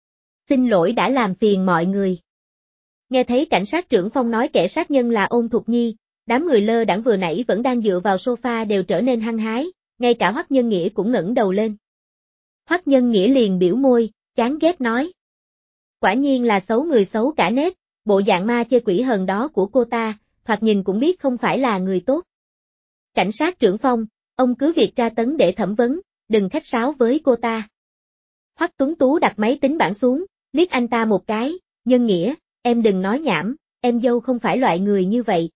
Xin lỗi đã làm phiền mọi người. Nghe thấy cảnh sát trưởng Phong nói kẻ sát nhân là Ôn Thục Nhi, đám người lơ đãng vừa nãy vẫn đang dựa vào sofa đều trở nên hăng hái, ngay cả Hoắc Nhân Nghĩa cũng ngẩng đầu lên. Hoắc Nhân Nghĩa liền biểu môi, chán ghét nói. Quả nhiên là xấu người xấu cả nết, bộ dạng ma chê quỷ hờn đó của cô ta, thoạt nhìn cũng biết không phải là người tốt. Cảnh sát trưởng Phong, ông cứ việc tra tấn để thẩm vấn, đừng khách sáo với cô ta. Hoắc Tuấn Tú đặt máy tính bảng xuống, liếc anh ta một cái, Nhân Nghĩa, em đừng nói nhảm, em dâu không phải loại người như vậy.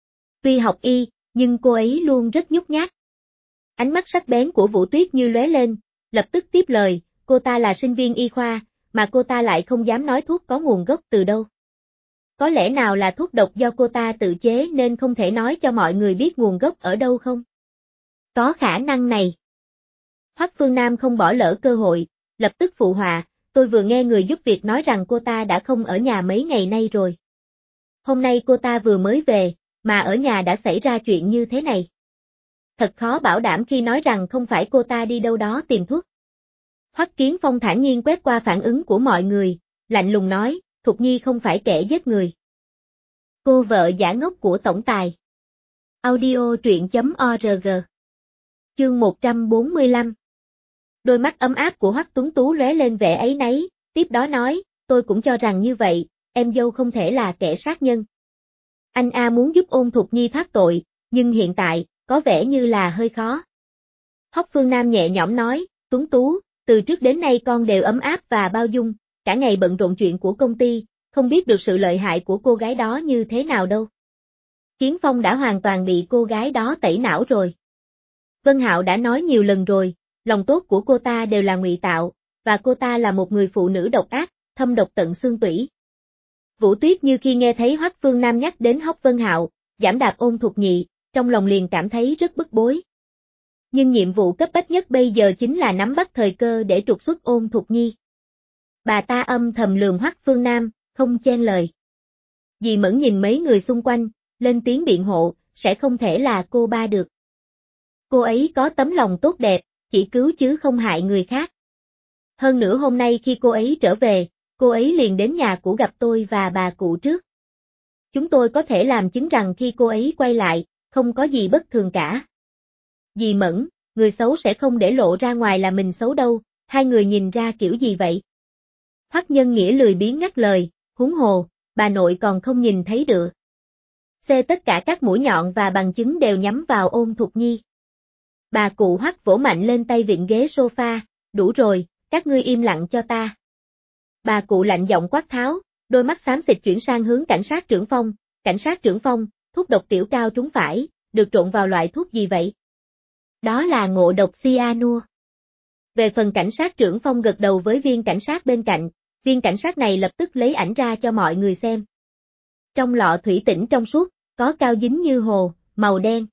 Tuy học y, nhưng cô ấy luôn rất nhút nhát. Ánh mắt sắc bén của Vũ Tuyết Như lóe lên, lập tức tiếp lời, cô ta là sinh viên y khoa, mà cô ta lại không dám nói thuốc có nguồn gốc từ đâu. Có lẽ nào là thuốc độc do cô ta tự chế nên không thể nói cho mọi người biết nguồn gốc ở đâu không? Có khả năng này. Hoắc Phương Nam không bỏ lỡ cơ hội, lập tức phụ họa, tôi vừa nghe người giúp việc nói rằng cô ta đã không ở nhà mấy ngày nay rồi. Hôm nay cô ta vừa mới về, mà ở nhà đã xảy ra chuyện như thế này. Thật khó bảo đảm khi nói rằng không phải cô ta đi đâu đó tìm thuốc. Hoắc Kiến Phong thản nhiên quét qua phản ứng của mọi người, lạnh lùng nói, Thục Nhi không phải kẻ giết người. Cô vợ giả ngốc của tổng tài. Audio truyện.org. Chương 145. Đôi mắt ấm áp của Hoắc Tuấn Tú lóe lên vẻ áy náy, tiếp đó nói, tôi cũng cho rằng như vậy, em dâu không thể là kẻ sát nhân. Anh A muốn giúp Ôn Thục Nhi thoát tội, nhưng hiện tại, có vẻ như là hơi khó. Hoắc Phương Nam nhẹ nhõm nói, Tuấn Tú, từ trước đến nay con đều ấm áp và bao dung, cả ngày bận rộn chuyện của công ty, không biết được sự lợi hại của cô gái đó như thế nào đâu. Kiến Phong đã hoàn toàn bị cô gái đó tẩy não rồi. Vân Hạo đã nói nhiều lần rồi, lòng tốt của cô ta đều là ngụy tạo, và cô ta là một người phụ nữ độc ác, thâm độc tận xương tủy. Vũ Tuyết như khi nghe thấy Hoắc Phương Nam nhắc đến Hốc Vân Hạo, giẫm đạp Ôn Thục Nhị, trong lòng liền cảm thấy rất bức bối. Nhưng nhiệm vụ cấp bách nhất bây giờ chính là nắm bắt thời cơ để trục xuất Ôn Thục Nhi. Bà ta âm thầm lườm Hoắc Phương Nam, không chen lời. Dì Mẫn nhìn mấy người xung quanh, lên tiếng biện hộ, sẽ không thể là cô ba được. Cô ấy có tấm lòng tốt đẹp, chỉ cứu chứ không hại người khác. Hơn nữa hôm nay khi cô ấy trở về, cô ấy liền đến nhà cũ gặp tôi và bà cụ trước. Chúng tôi có thể làm chứng rằng khi cô ấy quay lại, không có gì bất thường cả. Dì Mẫn, người xấu sẽ không để lộ ra ngoài là mình xấu đâu, hai người nhìn ra kiểu gì vậy? Hoắc Nhân Nghĩa lười biếng ngắt lời, huống hồ, bà nội còn không nhìn thấy được. Tất cả các mũi nhọn và bằng chứng đều nhắm vào Ôn Thục Nhi. Bà cụ Hoắc vỗ mạnh lên tay vịn ghế sofa, đủ rồi, các ngươi im lặng cho ta. Bà cụ lạnh giọng quát tháo, đôi mắt xám xịt chuyển sang hướng cảnh sát trưởng Phong, cảnh sát trưởng Phong, thuốc độc tiểu cao trúng phải, được trộn vào loại thuốc gì vậy? Đó là ngộ độc cyanua. Về phần cảnh sát trưởng Phong gật đầu với viên cảnh sát bên cạnh, viên cảnh sát này lập tức lấy ảnh ra cho mọi người xem. Trong lọ thủy tinh trong suốt, có cao dính như hồ, màu đen.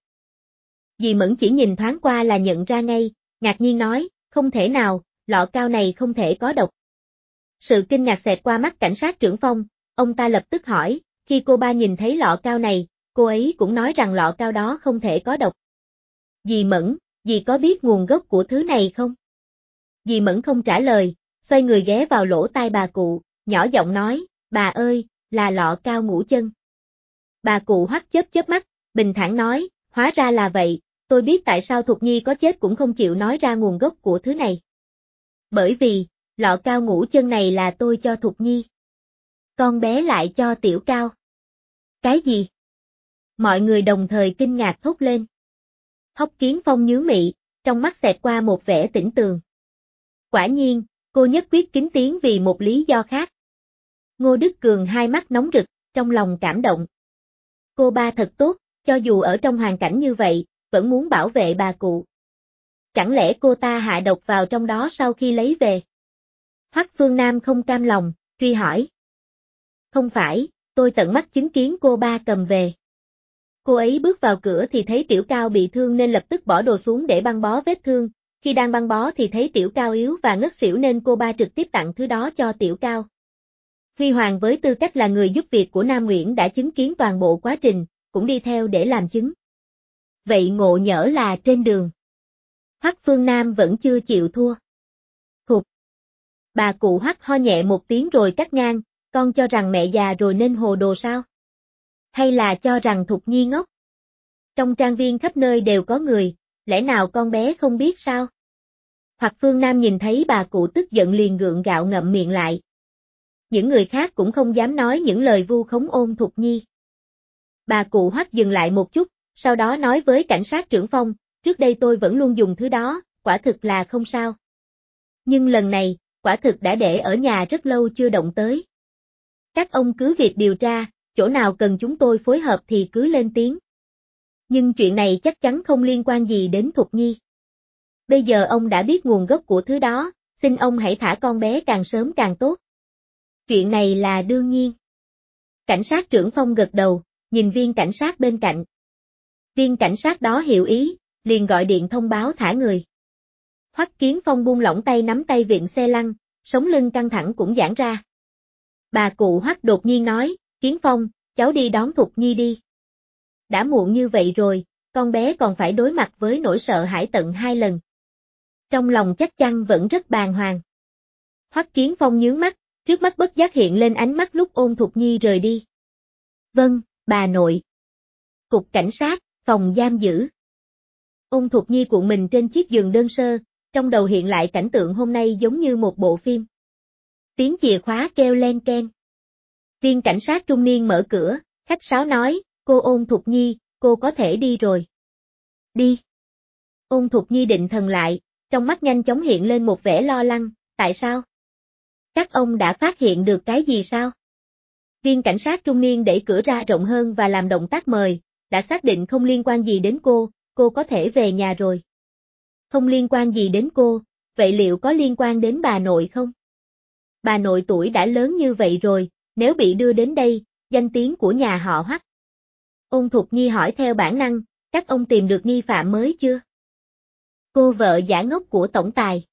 Dì Mẫn chỉ nhìn thoáng qua là nhận ra ngay, ngạc nhiên nói, không thể nào, lọ cao này không thể có độc. Sự kinh ngạc xẹt qua mắt cảnh sát trưởng Phong, ông ta lập tức hỏi, khi cô ba nhìn thấy lọ cao này, cô ấy cũng nói rằng lọ cao đó không thể có độc. Dì Mẫn, dì có biết nguồn gốc của thứ này không? Dì Mẫn không trả lời, xoay người ghé vào lỗ tai bà cụ, nhỏ giọng nói, bà ơi, là lọ cao ngũ chân. Bà cụ Hoắc chớp chớp mắt, bình thản nói, hóa ra là vậy, tôi biết tại sao Thục Nhi có chết cũng không chịu nói ra nguồn gốc của thứ này. Bởi vì, lọ cao ngũ chân này là tôi cho Thục Nhi. Con bé lại cho Tiểu Cao. Cái gì? Mọi người đồng thời kinh ngạc thốt lên. Hoắc Kiến Phong nhướng mị, trong mắt xẹt qua một vẻ tỉnh tường. Quả nhiên, cô nhất quyết kín tiếng vì một lý do khác. Ngô Đức Cường hai mắt nóng rực, trong lòng cảm động. Cô ba thật tốt, cho dù ở trong hoàn cảnh như vậy, vẫn muốn bảo vệ bà cụ. Chẳng lẽ cô ta hạ độc vào trong đó sau khi lấy về? Hoắc Phương Nam không cam lòng, truy hỏi. Không phải, tôi tận mắt chứng kiến cô ba cầm về. Cô ấy bước vào cửa thì thấy Tiểu Cao bị thương nên lập tức bỏ đồ xuống để băng bó vết thương, khi đang băng bó thì thấy Tiểu Cao yếu và ngất xỉu nên cô ba trực tiếp tặng thứ đó cho Tiểu Cao. Huy Hoàng với tư cách là người giúp việc của Nam Nguyễn đã chứng kiến toàn bộ quá trình, cũng đi theo để làm chứng. Vậy ngộ nhỡ là trên đường. Hoắc Phương Nam vẫn chưa chịu thua. Khục. Bà cụ Hoắc ho nhẹ một tiếng rồi cắt ngang, con cho rằng mẹ già rồi nên hồ đồ sao? Hay là cho rằng Thục Nhi ngốc? Trong trang viên khắp nơi đều có người, lẽ nào con bé không biết sao? Hoặc Phương Nam nhìn thấy bà cụ tức giận liền gượng gạo ngậm miệng lại. Những người khác cũng không dám nói những lời vu khống Ôn Thục Nhi. Bà cụ Hoắc dừng lại một chút, sau đó nói với cảnh sát trưởng Phong, trước đây tôi vẫn luôn dùng thứ đó, quả thực là không sao. Nhưng lần này, quả thực đã để ở nhà rất lâu chưa động tới. Các ông cứ việc điều tra, chỗ nào cần chúng tôi phối hợp thì cứ lên tiếng. Nhưng chuyện này chắc chắn không liên quan gì đến Thục Nhi. Bây giờ ông đã biết nguồn gốc của thứ đó, xin ông hãy thả con bé càng sớm càng tốt. Chuyện này là đương nhiên. Cảnh sát trưởng Phong gật đầu, nhìn viên cảnh sát bên cạnh. Viên cảnh sát đó hiểu ý, liền gọi điện thông báo thả người. Hoắc Kiến Phong buông lỏng tay nắm tay vịn xe lăn, sống lưng căng thẳng cũng giãn ra. Bà cụ Hoắc đột nhiên nói, Kiến Phong, cháu đi đón Thục Nhi đi. Đã muộn như vậy rồi, con bé còn phải đối mặt với nỗi sợ hãi tận 2 lần. Trong lòng chắc chắn vẫn rất bàng hoàng. Hoắc Kiến Phong nhướng mắt, trước mắt bất giác hiện lên ánh mắt lúc Ôn Thục Nhi rời đi. Vâng, bà nội. Cục cảnh sát, phòng giam giữ. Ôn Thục Nhi cuộn mình trên chiếc giường đơn sơ, trong đầu hiện lại cảnh tượng hôm nay giống như một bộ phim. Tiếng chìa khóa kêu len keng. Viên cảnh sát trung niên mở cửa, khách sáo nói, cô Ôn Thục Nhi, cô có thể đi rồi. Đi. Ôn Thục Nhi định thần lại, trong mắt nhanh chóng hiện lên một vẻ lo lắng, tại sao? Các ông đã phát hiện được cái gì sao? Viên cảnh sát trung niên đẩy cửa ra rộng hơn và làm động tác mời, đã xác định không liên quan gì đến cô có thể về nhà rồi. Không liên quan gì đến cô, vậy liệu có liên quan đến bà nội không? Bà nội tuổi đã lớn như vậy rồi, nếu bị đưa đến đây, danh tiếng của nhà họ Hoắc. Ôn Thục Nhi hỏi theo bản năng, các ông tìm được nghi phạm mới chưa? Cô vợ giả ngốc của tổng tài.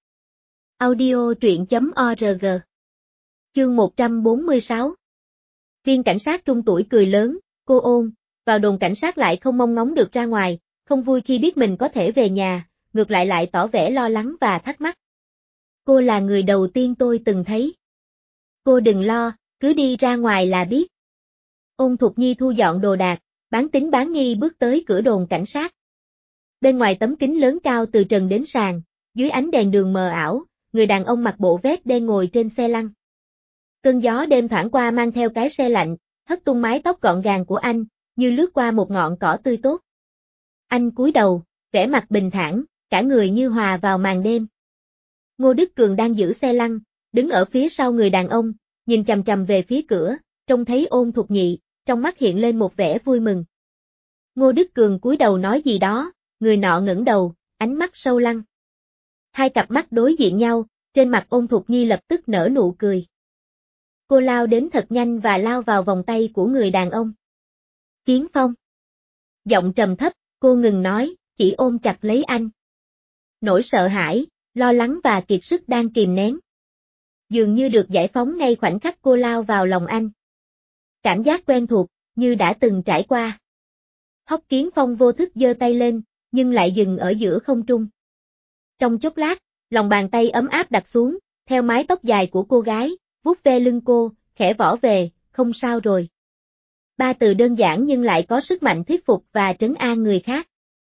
Audio truyện.org. Chương 146. Viên cảnh sát trung tuổi cười lớn, cô Ôn, vào đồn cảnh sát lại không mong ngóng được ra ngoài, không vui khi biết mình có thể về nhà, ngược lại lại tỏ vẻ lo lắng và thắc mắc. Cô là người đầu tiên tôi từng thấy. Cô đừng lo, cứ đi ra ngoài là biết. Ôn Thục Nhi thu dọn đồ đạc, bán tín bán nghi bước tới cửa đồn cảnh sát. Bên ngoài tấm kính lớn cao từ trần đến sàn, dưới ánh đèn đường mờ ảo, người đàn ông mặc bộ vest đen ngồi trên xe lăn. Cơn gió đêm thoảng qua mang theo cái se lạnh, hất tung mái tóc gọn gàng của anh, như lướt qua một ngọn cỏ tươi tốt. Anh cúi đầu, vẻ mặt bình thản, cả người như hòa vào màn đêm. Ngô Đức Cường đang giữ xe lăn, đứng ở phía sau người đàn ông, nhìn chằm chằm về phía cửa, trông thấy Ôn Thục Nhị, trong mắt hiện lên một vẻ vui mừng. Ngô Đức Cường cúi đầu nói gì đó, người nọ ngẩng đầu, ánh mắt sâu lắng. Hai cặp mắt đối diện nhau, trên mặt Ôn Thục Nhi lập tức nở nụ cười. Cô lao đến thật nhanh và lao vào vòng tay của người đàn ông. Chiến Phong. Giọng trầm thấp, cô ngừng nói, chỉ ôm chặt lấy anh. Nỗi sợ hãi, lo lắng và kiệt sức đang kìm nén. Dường như được giải phóng ngay khoảnh khắc cô lao vào lòng anh. Cảm giác quen thuộc, như đã từng trải qua. Hoắc Kiến Phong vô thức giơ tay lên, nhưng lại dừng ở giữa không trung. Trong chốc lát, lòng bàn tay ấm áp đặt xuống, theo mái tóc dài của cô gái, vuốt ve lưng cô, khẽ võ về, không sao rồi. Ba từ đơn giản nhưng lại có sức mạnh thuyết phục và trấn an người khác.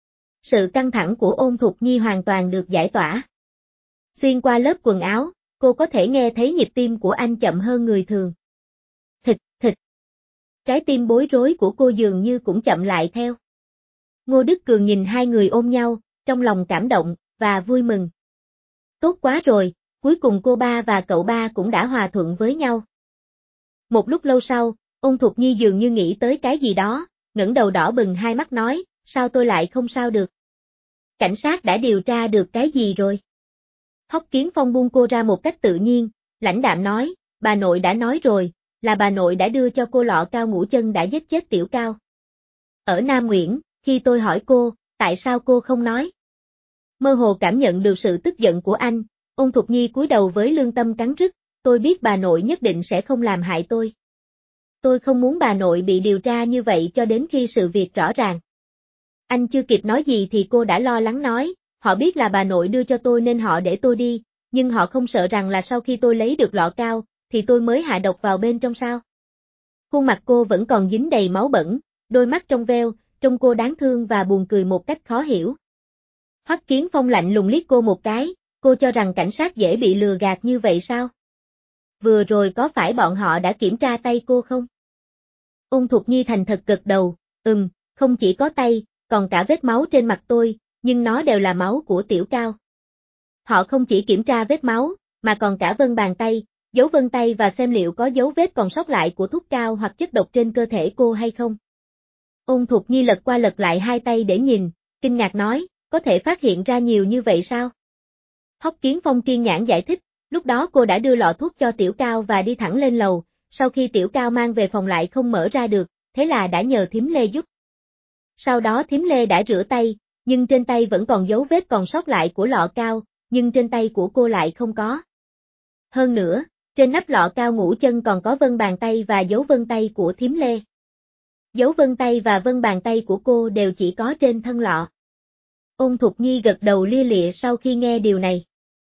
Sự căng thẳng của Ôn Thục Nhi hoàn toàn được giải tỏa. Xuyên qua lớp quần áo, cô có thể nghe thấy nhịp tim của anh chậm hơn người thường. Thịch, thịch. Trái tim bối rối của cô dường như cũng chậm lại theo. Ngô Đức Cường nhìn hai người ôm nhau, trong lòng cảm động, và vui mừng. Tốt quá rồi, cuối cùng cô ba và cậu ba cũng đã hòa thuận với nhau. Một lúc lâu sau, Ôn Thục Nhi dường như nghĩ tới cái gì đó, ngẩng đầu đỏ bừng hai mắt nói, sao tôi lại không sao được? Cảnh sát đã điều tra được cái gì rồi? Hoắc Kiến Phong buông cô ra một cách tự nhiên, lãnh đạm nói, bà nội đã nói rồi, là bà nội đã đưa cho cô lọ cao ngũ chân đã giết chết Tiểu Cao. Ở Nam Nguyễn, khi tôi hỏi cô, tại sao cô không nói? Mơ hồ cảm nhận được sự tức giận của anh, Ôn Thục Nhi cúi đầu với lương tâm cắn rứt, tôi biết bà nội nhất định sẽ không làm hại tôi. Tôi không muốn bà nội bị điều tra như vậy cho đến khi sự việc rõ ràng. Anh chưa kịp nói gì thì cô đã lo lắng nói, họ biết là bà nội đưa cho tôi nên họ để tôi đi, nhưng họ không sợ rằng là sau khi tôi lấy được lọ cao, thì tôi mới hạ độc vào bên trong sao. Khuôn mặt cô vẫn còn dính đầy máu bẩn, đôi mắt trong veo, trông cô đáng thương và buồn cười một cách khó hiểu. Hoắc Kiến Phong lạnh lùng liếc cô một cái, cô cho rằng cảnh sát dễ bị lừa gạt như vậy sao? Vừa rồi có phải bọn họ đã kiểm tra tay cô không? Ôn Thục Nhi thành thật gật đầu, không chỉ có tay, còn cả vết máu trên mặt tôi, nhưng nó đều là máu của Tiểu Cao. Họ không chỉ kiểm tra vết máu, mà còn cả vân bàn tay, dấu vân tay và xem liệu có dấu vết còn sót lại của thuốc cao hoặc chất độc trên cơ thể cô hay không. Ôn Thục Nhi lật qua lật lại hai tay để nhìn, kinh ngạc nói, có thể phát hiện ra nhiều như vậy sao? Hoắc Kiến Phong kiên nhẫn giải thích, lúc đó cô đã đưa lọ thuốc cho Tiểu Cao và đi thẳng lên lầu, sau khi Tiểu Cao mang về phòng lại không mở ra được, thế là đã nhờ thím Lê giúp. Sau đó thím Lê đã rửa tay, nhưng trên tay vẫn còn dấu vết còn sót lại của lọ cao, nhưng trên tay của cô lại không có. Hơn nữa, trên nắp lọ cao ngũ chân còn có vân bàn tay và dấu vân tay của thím Lê. Dấu vân tay và vân bàn tay của cô đều chỉ có trên thân lọ. Ôn Thục Nhi gật đầu lia lịa sau khi nghe điều này.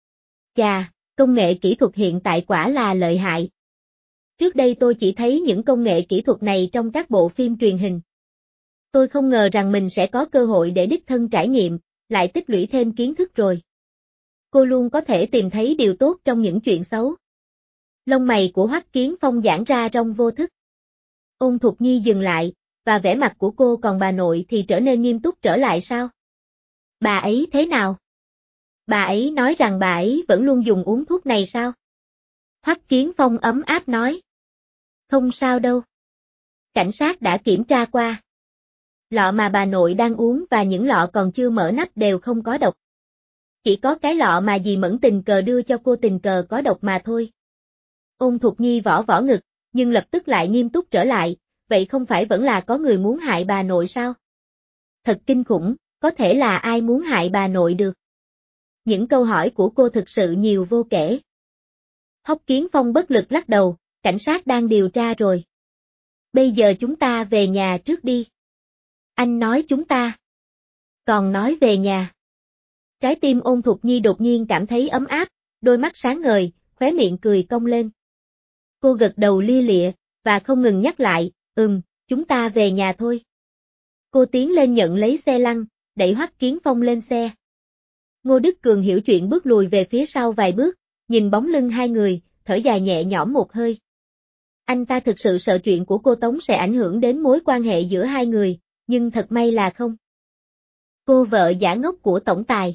Chà, công nghệ kỹ thuật hiện tại quả là lợi hại. Trước đây tôi chỉ thấy những công nghệ kỹ thuật này trong các bộ phim truyền hình. Tôi không ngờ rằng mình sẽ có cơ hội để đích thân trải nghiệm, lại tích lũy thêm kiến thức rồi. Cô luôn có thể tìm thấy điều tốt trong những chuyện xấu. Lông mày của Hoắc Kiến Phong giãn ra trong vô thức. Ôn Thục Nhi dừng lại, và vẻ mặt của cô còn bà nội thì trở nên nghiêm túc trở lại sao? Bà ấy thế nào? Bà ấy nói rằng bà ấy vẫn luôn dùng uống thuốc này sao? Hoắc Kiến Phong ấm áp nói. Không sao đâu. Cảnh sát đã kiểm tra qua. Lọ mà bà nội đang uống và những lọ còn chưa mở nắp đều không có độc. Chỉ có cái lọ mà dì Mẫn tình cờ đưa cho cô tình cờ có độc mà thôi. Ôn Thục Nhi võ võ ngực, nhưng lập tức lại nghiêm túc trở lại, vậy không phải vẫn là có người muốn hại bà nội sao? Thật kinh khủng, có thể là ai muốn hại bà nội được? Những câu hỏi của cô thực sự nhiều vô kể. Hoắc Kiến Phong bất lực lắc đầu, cảnh sát đang điều tra rồi. Bây giờ chúng ta về nhà trước đi. Anh nói chúng ta. Còn nói về nhà. Trái tim Ôn Thục Nhi đột nhiên cảm thấy ấm áp, đôi mắt sáng ngời, khóe miệng cười cong lên. Cô gật đầu lia lịa, và không ngừng nhắc lại, chúng ta về nhà thôi. Cô tiến lên nhận lấy xe lăn, đẩy Hoắc Kiến Phong lên xe. Ngô Đức Cường hiểu chuyện bước lùi về phía sau vài bước, nhìn bóng lưng hai người, thở dài nhẹ nhõm một hơi. Anh ta thực sự sợ chuyện của cô Tống sẽ ảnh hưởng đến mối quan hệ giữa hai người, nhưng thật may là không. Cô vợ giả ngốc của tổng tài.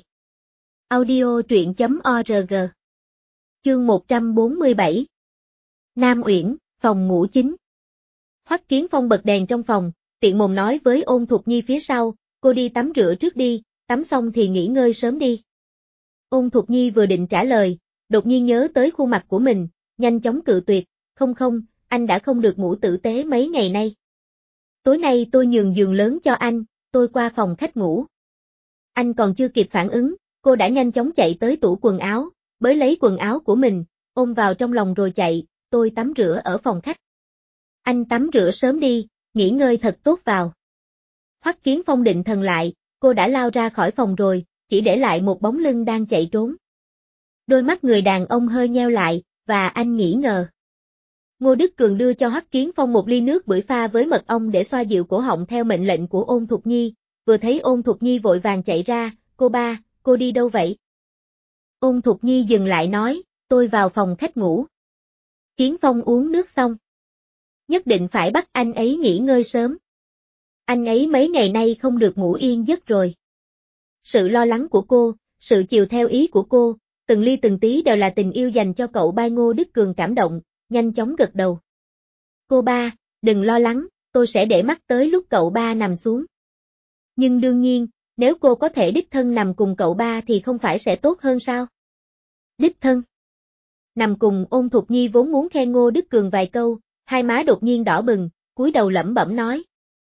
Audio truyện.org. Chương 147. Nam Uyển, phòng ngủ chính. Hoắc Kiến Phong bật đèn trong phòng, tiện mồm nói với Ôn Thục Nhi phía sau, cô đi tắm rửa trước đi, tắm xong thì nghỉ ngơi sớm đi. Ôn Thục Nhi vừa định trả lời, đột nhiên nhớ tới khuôn mặt của mình, nhanh chóng cự tuyệt, không, anh đã không được ngủ tử tế mấy ngày nay. Tối nay tôi nhường giường lớn cho anh, tôi qua phòng khách ngủ. Anh còn chưa kịp phản ứng, cô đã nhanh chóng chạy tới tủ quần áo, bới lấy quần áo của mình, ôm vào trong lòng rồi chạy, tôi tắm rửa ở phòng khách. Anh tắm rửa sớm đi, nghỉ ngơi thật tốt vào. Hoắc Kiến Phong định thần lại, cô đã lao ra khỏi phòng rồi, chỉ để lại một bóng lưng đang chạy trốn. Đôi mắt người đàn ông hơi nheo lại, và anh nghi ngờ. Ngô Đức Cường đưa cho Hoắc Kiến Phong một ly nước bưởi pha với mật ong để xoa dịu cổ họng theo mệnh lệnh của Ôn Thục Nhi, vừa thấy Ôn Thục Nhi vội vàng chạy ra, cô ba, cô đi đâu vậy? Ôn Thục Nhi dừng lại nói, tôi vào phòng khách ngủ. Kiến Phong uống nước xong. Nhất định phải bắt anh ấy nghỉ ngơi sớm. Anh ấy mấy ngày nay không được ngủ yên giấc rồi. Sự lo lắng của cô, sự chiều theo ý của cô, từng ly từng tí đều là tình yêu dành cho cậu ba. Ngô Đức Cường cảm động, nhanh chóng gật đầu. Cô ba, đừng lo lắng, tôi sẽ để mắt tới lúc cậu ba nằm xuống. Nhưng đương nhiên, nếu cô có thể đích thân nằm cùng cậu ba thì không phải sẽ tốt hơn sao? Đích thân. Nằm cùng. Ôn Thục Nhi vốn muốn khen Ngô Đức Cường vài câu, hai má đột nhiên đỏ bừng, cúi đầu lẩm bẩm nói.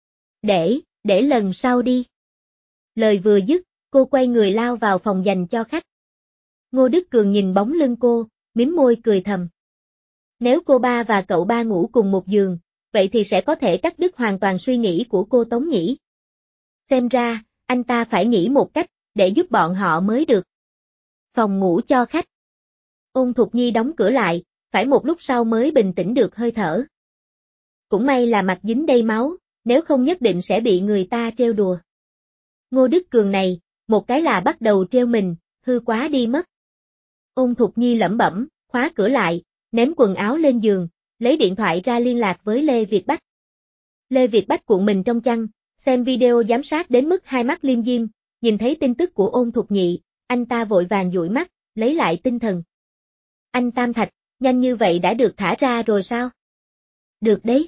Để lần sau đi. Lời vừa dứt, cô quay người lao vào phòng dành cho khách. Ngô Đức Cường nhìn bóng lưng cô, mím môi cười thầm. Nếu cô ba và cậu ba ngủ cùng một giường, vậy thì sẽ có thể cắt đứt hoàn toàn suy nghĩ của cô Tống nhỉ. Xem ra, anh ta phải nghĩ một cách, để giúp bọn họ mới được. Phòng ngủ cho khách. Ôn Thục Nhi đóng cửa lại, phải một lúc sau mới bình tĩnh được hơi thở. Cũng may là mặt dính đầy máu, nếu không nhất định sẽ bị người ta trêu đùa. Ngô Đức Cường này, một cái là bắt đầu trêu mình, hư quá đi mất. Ôn Thục Nhi lẩm bẩm, khóa cửa lại, ném quần áo lên giường, lấy điện thoại ra liên lạc với Lê Việt Bách. Lê Việt Bách cuộn mình trong chăn, xem video giám sát đến mức hai mắt liêm diêm, nhìn thấy tin tức của Ôn Thục Nhị, anh ta vội vàng dụi mắt, lấy lại tinh thần. Anh Tam Thạch, nhanh như vậy đã được thả ra rồi sao? Được đấy.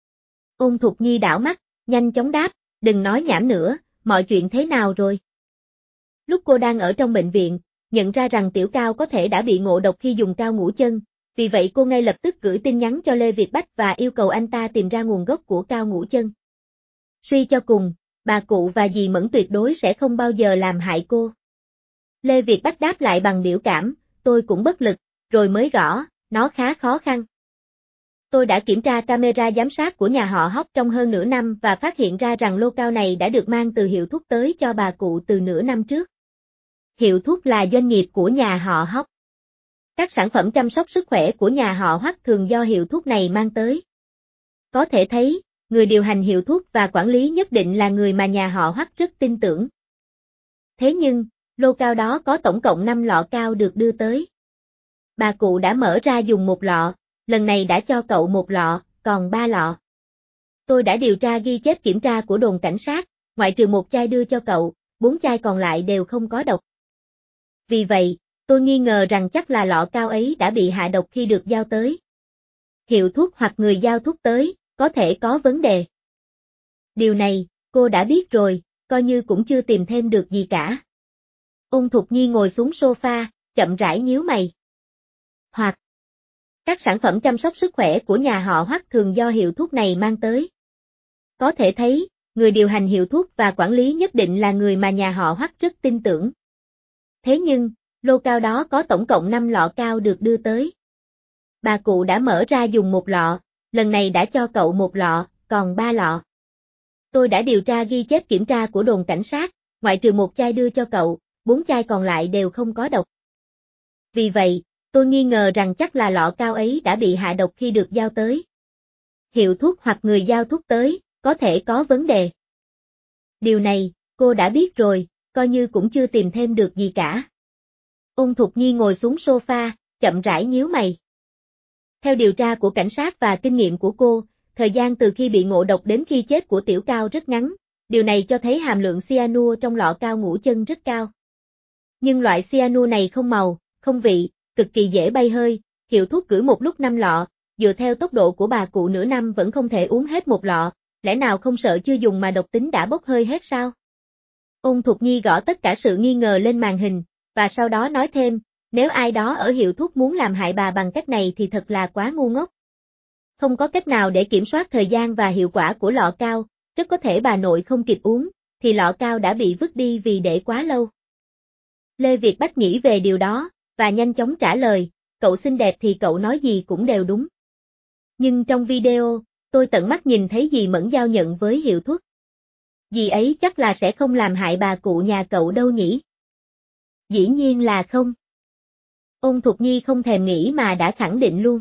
Ôn Thục Nhi đảo mắt, nhanh chóng đáp, đừng nói nhảm nữa, mọi chuyện thế nào rồi? Lúc cô đang ở trong bệnh viện, nhận ra rằng Tiểu Cao có thể đã bị ngộ độc khi dùng cao ngũ chân, vì vậy cô ngay lập tức gửi tin nhắn cho Lê Việt Bách và yêu cầu anh ta tìm ra nguồn gốc của cao ngũ chân. Suy cho cùng, bà cụ và dì Mẫn tuyệt đối sẽ không bao giờ làm hại cô. Lê Việt Bách đáp lại bằng biểu cảm, tôi cũng bất lực, rồi mới gõ, nó khá khó khăn. Tôi đã kiểm tra camera giám sát của nhà họ Hoắc trong hơn nửa năm và phát hiện ra rằng lô cao này đã được mang từ Hiệu Thuốc tới cho bà cụ từ nửa năm trước. Hiệu Thuốc là doanh nghiệp của nhà họ Hoắc. Các sản phẩm chăm sóc sức khỏe của nhà họ Hoắc thường do Hiệu Thuốc này mang tới. Có thể thấy, người điều hành Hiệu Thuốc và quản lý nhất định là người mà nhà họ Hoắc rất tin tưởng. Thế nhưng, lô cao đó có tổng cộng 5 lọ cao được đưa tới. Bà cụ đã mở ra dùng một lọ, lần này đã cho cậu một lọ, còn 3 lọ. Tôi đã điều tra ghi chép kiểm tra của đồn cảnh sát, ngoại trừ một chai đưa cho cậu, 4 chai còn lại đều không có độc. Vì vậy, tôi nghi ngờ rằng chắc là lọ cao ấy đã bị hạ độc khi được giao tới. Hiệu Thuốc hoặc người giao thuốc tới, có thể có vấn đề. Điều này, cô đã biết rồi, coi như cũng chưa tìm thêm được gì cả. Ôn Thục Nhi ngồi xuống sofa, chậm rãi nhíu mày. Hoặc các sản phẩm chăm sóc sức khỏe của nhà họ Hoắc thường do hiệu thuốc này mang tới. Có thể thấy, người điều hành hiệu thuốc và quản lý nhất định là người mà nhà họ Hoắc rất tin tưởng. Thế nhưng, lô cao đó có tổng cộng 5 lọ cao được đưa tới. Bà cụ đã mở ra dùng một lọ, lần này đã cho cậu một lọ, còn 3 lọ. Tôi đã điều tra ghi chép kiểm tra của đồn cảnh sát, ngoại trừ một chai đưa cho cậu, 4 chai còn lại đều không có độc. Vì vậy, tôi nghi ngờ rằng chắc là lọ cao ấy đã bị hạ độc khi được giao tới. Hiệu thuốc hoặc người giao thuốc tới, có thể có vấn đề. Điều này, cô đã biết rồi, coi như cũng chưa tìm thêm được gì cả. Ôn Thục Nhi ngồi xuống sofa, chậm rãi nhíu mày. Theo điều tra của cảnh sát và kinh nghiệm của cô, thời gian từ khi bị ngộ độc đến khi chết của Tiểu Cao rất ngắn, điều này cho thấy hàm lượng cyanua trong lọ cao ngũ chân rất cao. Nhưng loại cyanua này không màu, không vị, cực kỳ dễ bay hơi, hiệu thuốc gửi một lúc 5 lọ, dựa theo tốc độ của bà cụ nửa năm vẫn không thể uống hết một lọ, lẽ nào không sợ chưa dùng mà độc tính đã bốc hơi hết sao? Ôn Thục Nhi gõ tất cả sự nghi ngờ lên màn hình, và sau đó nói thêm, nếu ai đó ở hiệu thuốc muốn làm hại bà bằng cách này thì thật là quá ngu ngốc. Không có cách nào để kiểm soát thời gian và hiệu quả của lọ cao, rất có thể bà nội không kịp uống, thì lọ cao đã bị vứt đi vì để quá lâu. Lê Việt Bách nghĩ về điều đó, và nhanh chóng trả lời, cậu xinh đẹp thì cậu nói gì cũng đều đúng. Nhưng trong video, tôi tận mắt nhìn thấy dì Mẫn giao nhận với hiệu thuốc. Dì ấy chắc là sẽ không làm hại bà cụ nhà cậu đâu nhỉ? Dĩ nhiên là không. Ôn Thục Nhi không thèm nghĩ mà đã khẳng định luôn.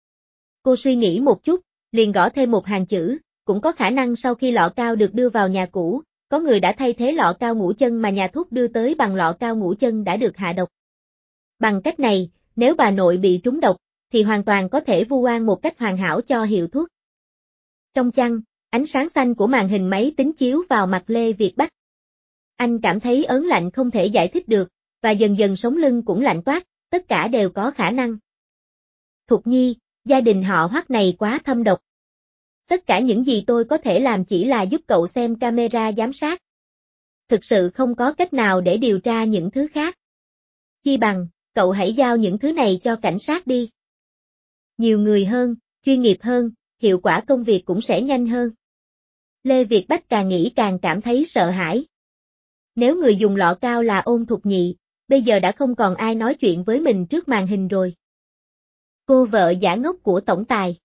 Cô suy nghĩ một chút, liền gõ thêm một hàng chữ, cũng có khả năng sau khi lọ cao được đưa vào nhà cũ, có người đã thay thế lọ cao ngũ chân mà nhà thuốc đưa tới bằng lọ cao ngũ chân đã được hạ độc. Bằng cách này, nếu bà nội bị trúng độc, thì hoàn toàn có thể vu oan một cách hoàn hảo cho hiệu thuốc. Trong chăn, ánh sáng xanh của màn hình máy tính chiếu vào mặt Lê Việt Bách. Anh cảm thấy ớn lạnh không thể giải thích được, và dần dần sống lưng cũng lạnh toát, tất cả đều có khả năng. Thục Nhi, gia đình họ Hoắc này quá thâm độc. Tất cả những gì tôi có thể làm chỉ là giúp cậu xem camera giám sát. Thực sự không có cách nào để điều tra những thứ khác. Chi bằng, cậu hãy giao những thứ này cho cảnh sát đi. Nhiều người hơn, chuyên nghiệp hơn, hiệu quả công việc cũng sẽ nhanh hơn. Lê Việt Bách càng nghĩ càng cảm thấy sợ hãi. Nếu người dùng lọ cao là Ôn Thục Nhị, bây giờ đã không còn ai nói chuyện với mình trước màn hình rồi. Cô vợ giả ngốc của tổng tài.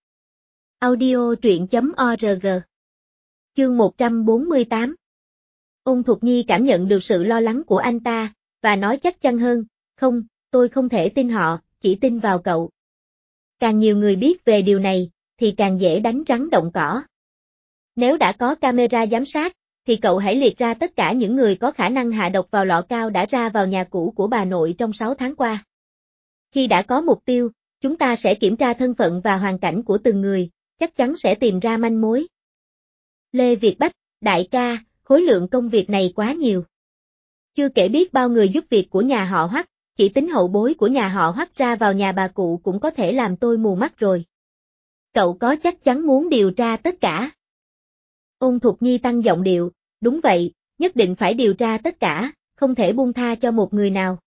Audio truyện.org. Chương 148. Ôn Thục Nhi cảm nhận được sự lo lắng của anh ta, và nói chắc chắn hơn, không, tôi không thể tin họ, chỉ tin vào cậu. Càng nhiều người biết về điều này, thì càng dễ đánh rắn động cỏ. Nếu đã có camera giám sát, thì cậu hãy liệt ra tất cả những người có khả năng hạ độc vào lọ cao đã ra vào nhà cũ của bà nội trong 6 tháng qua. Khi đã có mục tiêu, chúng ta sẽ kiểm tra thân phận và hoàn cảnh của từng người, chắc chắn sẽ tìm ra manh mối. Lê Việt Bách, đại ca, khối lượng công việc này quá nhiều. Chưa kể biết bao người giúp việc của nhà họ Hoắc, chỉ tính hậu bối của nhà họ Hoắc ra vào nhà bà cụ cũng có thể làm tôi mù mắt rồi. Cậu có chắc chắn muốn điều tra tất cả? Ôn Thục Nhi tăng giọng điệu, đúng vậy, nhất định phải điều tra tất cả, không thể buông tha cho một người nào.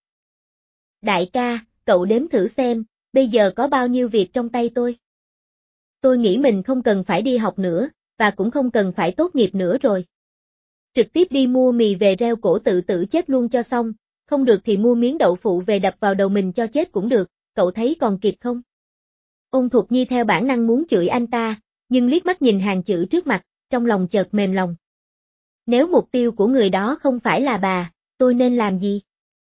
Đại ca, cậu đếm thử xem, bây giờ có bao nhiêu việc trong tay tôi? Tôi nghĩ mình không cần phải đi học nữa, và cũng không cần phải tốt nghiệp nữa rồi. Trực tiếp đi mua mì về reo cổ tự tử chết luôn cho xong, không được thì mua miếng đậu phụ về đập vào đầu mình cho chết cũng được, cậu thấy còn kịp không? Ôn Thục Nhi theo bản năng muốn chửi anh ta, nhưng liếc mắt nhìn hàng chữ trước mặt, trong lòng chợt mềm lòng. Nếu mục tiêu của người đó không phải là bà, tôi nên làm gì?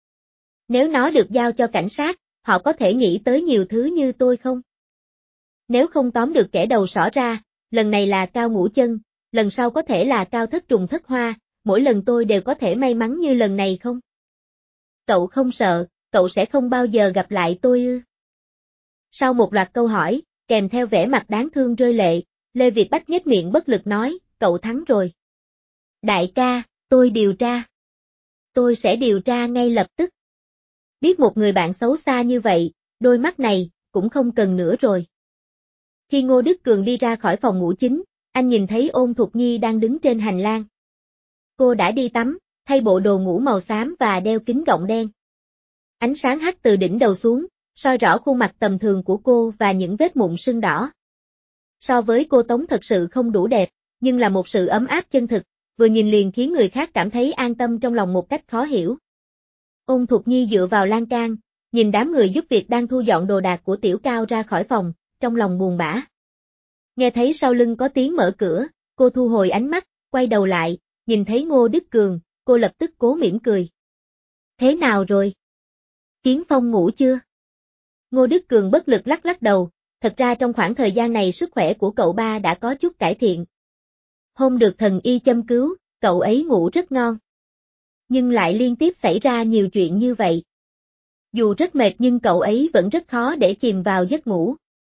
Nếu nó được giao cho cảnh sát, họ có thể nghĩ tới nhiều thứ như tôi không? Nếu không tóm được kẻ đầu sỏ ra, lần này là Cao Ngũ Chân, lần sau có thể là Cao Thất Trùng Thất Hoa, mỗi lần tôi đều có thể may mắn như lần này không? Cậu không sợ, cậu sẽ không bao giờ gặp lại tôi ư? Sau một loạt câu hỏi, kèm theo vẻ mặt đáng thương rơi lệ, Lê Việt Bách nhếch miệng bất lực nói, cậu thắng rồi. Đại ca, tôi điều tra. Tôi sẽ điều tra ngay lập tức. Biết một người bạn xấu xa như vậy, đôi mắt này, cũng không cần nữa rồi. Khi Ngô Đức Cường đi ra khỏi phòng ngủ chính, anh nhìn thấy Ôn Thục Nhi đang đứng trên hành lang. Cô đã đi tắm, thay bộ đồ ngủ màu xám và đeo kính gọng đen. Ánh sáng hắt từ đỉnh đầu xuống, soi rõ khuôn mặt tầm thường của cô và những vết mụn sưng đỏ. So với cô Tống thật sự không đủ đẹp, nhưng là một sự ấm áp chân thực, vừa nhìn liền khiến người khác cảm thấy an tâm trong lòng một cách khó hiểu. Ôn Thục Nhi dựa vào lan can, nhìn đám người giúp việc đang thu dọn đồ đạc của Tiểu Cao ra khỏi phòng, trong lòng buồn bã. Nghe thấy sau lưng có tiếng mở cửa, cô thu hồi ánh mắt, quay đầu lại, nhìn thấy Ngô Đức Cường, cô lập tức cố mỉm cười. Thế nào rồi? Kiến Phong ngủ chưa? Ngô Đức Cường bất lực lắc lắc đầu, thật ra trong khoảng thời gian này sức khỏe của cậu ba đã có chút cải thiện. Hôm được thần y châm cứu, cậu ấy ngủ rất ngon. Nhưng lại liên tiếp xảy ra nhiều chuyện như vậy. Dù rất mệt nhưng cậu ấy vẫn rất khó để chìm vào giấc ngủ.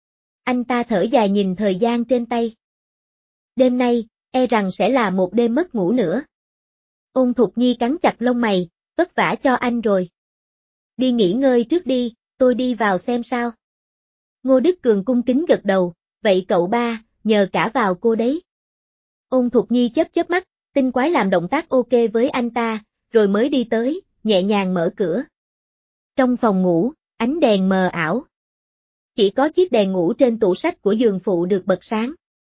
Anh ta thở dài nhìn thời gian trên tay. Đêm nay, e rằng sẽ là một đêm mất ngủ nữa. Ôn Thục Nhi cắn chặt lông mày, vất vả cho anh rồi. Đi nghỉ ngơi trước đi, tôi đi vào xem sao. Ngô Đức Cường cung kính gật đầu, vậy cậu ba, nhờ cả vào cô đấy. Ôn Thục Nhi chớp mắt, tinh quái làm động tác ok với anh ta, rồi mới đi tới, nhẹ nhàng mở cửa. Trong phòng ngủ, ánh đèn mờ ảo. Chỉ có chiếc đèn ngủ trên tủ sách của giường phụ được bật sáng.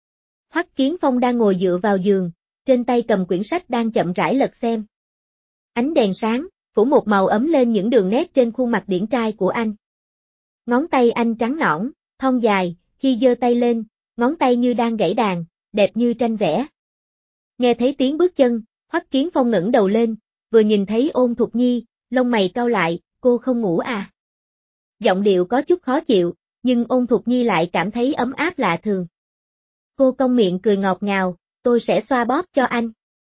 Hoắc Kiến Phong đang ngồi dựa vào giường, trên tay cầm quyển sách đang chậm rãi lật xem. Ánh đèn sáng, phủ một màu ấm lên những đường nét trên khuôn mặt điển trai của anh. Ngón tay anh trắng nõn, thon dài, khi giơ tay lên, ngón tay như đang gảy đàn, đẹp như tranh vẽ. Nghe thấy tiếng bước chân, Hoắc Kiến Phong ngẩng đầu lên, vừa nhìn thấy Ôn Thục Nhi, lông mày cau lại, cô không ngủ à? Giọng điệu có chút khó chịu, nhưng Ôn Thục Nhi lại cảm thấy ấm áp lạ thường. Cô cong miệng cười ngọt ngào, tôi sẽ xoa bóp cho anh.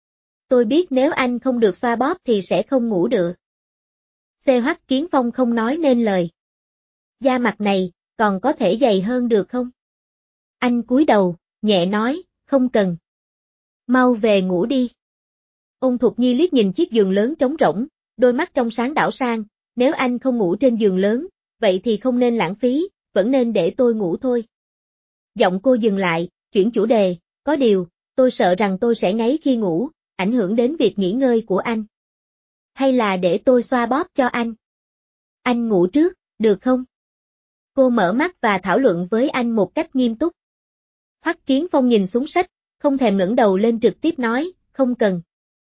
Tôi biết nếu anh không được xoa bóp thì sẽ không ngủ được. Hoắc Kiến Phong không nói nên lời. Da mặt này, còn có thể dày hơn được không? Anh cúi đầu, nhẹ nói, không cần. Mau về ngủ đi. Ôn Thục Nhi liếc nhìn chiếc giường lớn trống rỗng, đôi mắt trong sáng đảo sang, nếu anh không ngủ trên giường lớn, vậy thì không nên lãng phí, vẫn nên để tôi ngủ thôi. Giọng cô dừng lại, chuyển chủ đề, có điều, tôi sợ rằng tôi sẽ ngáy khi ngủ, ảnh hưởng đến việc nghỉ ngơi của anh. Hay là để tôi xoa bóp cho anh? Anh ngủ trước, được không? Cô mở mắt và thảo luận với anh một cách nghiêm túc. Hoắc Kiến Phong nhìn xuống sách, không thèm ngẩng đầu lên trực tiếp nói, không cần.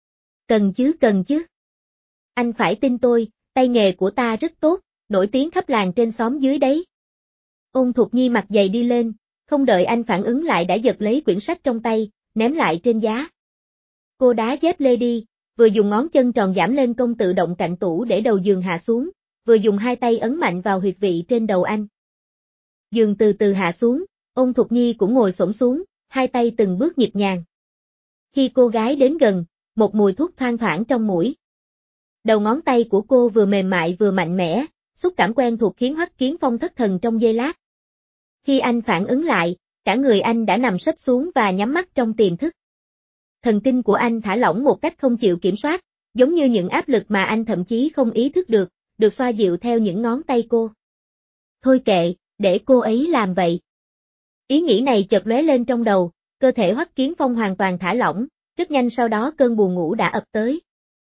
Cần chứ. Anh phải tin tôi, tay nghề của ta rất tốt, nổi tiếng khắp làng trên xóm dưới đấy. Ôn Thục Nhi mặt dày đi lên, không đợi anh phản ứng lại đã giật lấy quyển sách trong tay, ném lại trên giá. Cô đá dép lê đi, vừa dùng ngón chân tròn giảm lên công tự động cạnh tủ để đầu giường hạ xuống, vừa dùng hai tay ấn mạnh vào huyệt vị trên đầu anh. Giường từ từ hạ xuống, Ôn Thục Nhi cũng ngồi xổm xuống, hai tay từng bước nhịp nhàng. Khi cô gái đến gần, một mùi thuốc thoang thoảng trong mũi. Đầu ngón tay của cô vừa mềm mại vừa mạnh mẽ, xúc cảm quen thuộc khiến Hoắc Kiến Phong thất thần trong giây lát. Khi anh phản ứng lại, cả người anh đã nằm sấp xuống và nhắm mắt trong tiềm thức. Thần kinh của anh thả lỏng một cách không chịu kiểm soát, giống như những áp lực mà anh thậm chí không ý thức được xoa dịu theo những ngón tay cô. Thôi kệ, để cô ấy làm vậy. Ý nghĩ này chợt lóe lên trong đầu, cơ thể Hoắc Kiến Phong hoàn toàn thả lỏng, rất nhanh sau đó cơn buồn ngủ đã ập tới.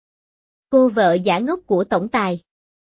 Cô vợ giả ngốc của tổng tài.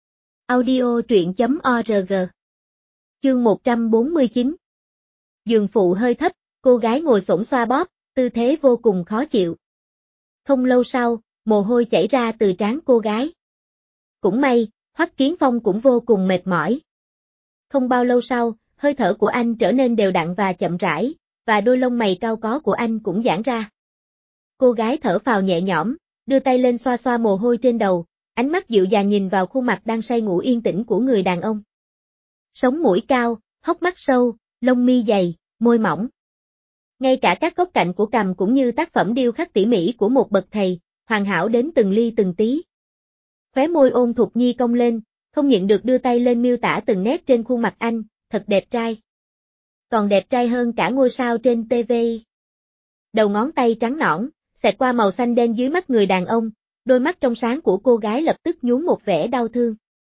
Audio truyện.org. Chương 149. Giường phụ hơi thấp, cô gái ngồi xổm xoa bóp, tư thế vô cùng khó chịu. Không lâu sau, mồ hôi chảy ra từ trán cô gái. Cũng may, Hoắc Kiến Phong cũng vô cùng mệt mỏi. Không bao lâu sau, hơi thở của anh trở nên đều đặn và chậm rãi, và đôi lông mày cao có của anh cũng giãn ra. Cô gái thở phào nhẹ nhõm, đưa tay lên xoa xoa mồ hôi trên đầu, ánh mắt dịu dàng nhìn vào khuôn mặt đang say ngủ yên tĩnh của người đàn ông. Sống mũi cao, hốc mắt sâu, lông mi dày, môi mỏng. Ngay cả các góc cạnh của cằm cũng như tác phẩm điêu khắc tỉ mỉ của một bậc thầy, hoàn hảo đến từng ly từng tí. Khóe môi Ôn Thục Nhi cong lên, không nhịn được đưa tay lên miêu tả từng nét trên khuôn mặt anh, thật đẹp trai. Còn đẹp trai hơn cả ngôi sao trên TV. Đầu ngón tay trắng nõn, xẹt qua màu xanh đen dưới mắt người đàn ông, đôi mắt trong sáng của cô gái lập tức nhuốm một vẻ đau thương.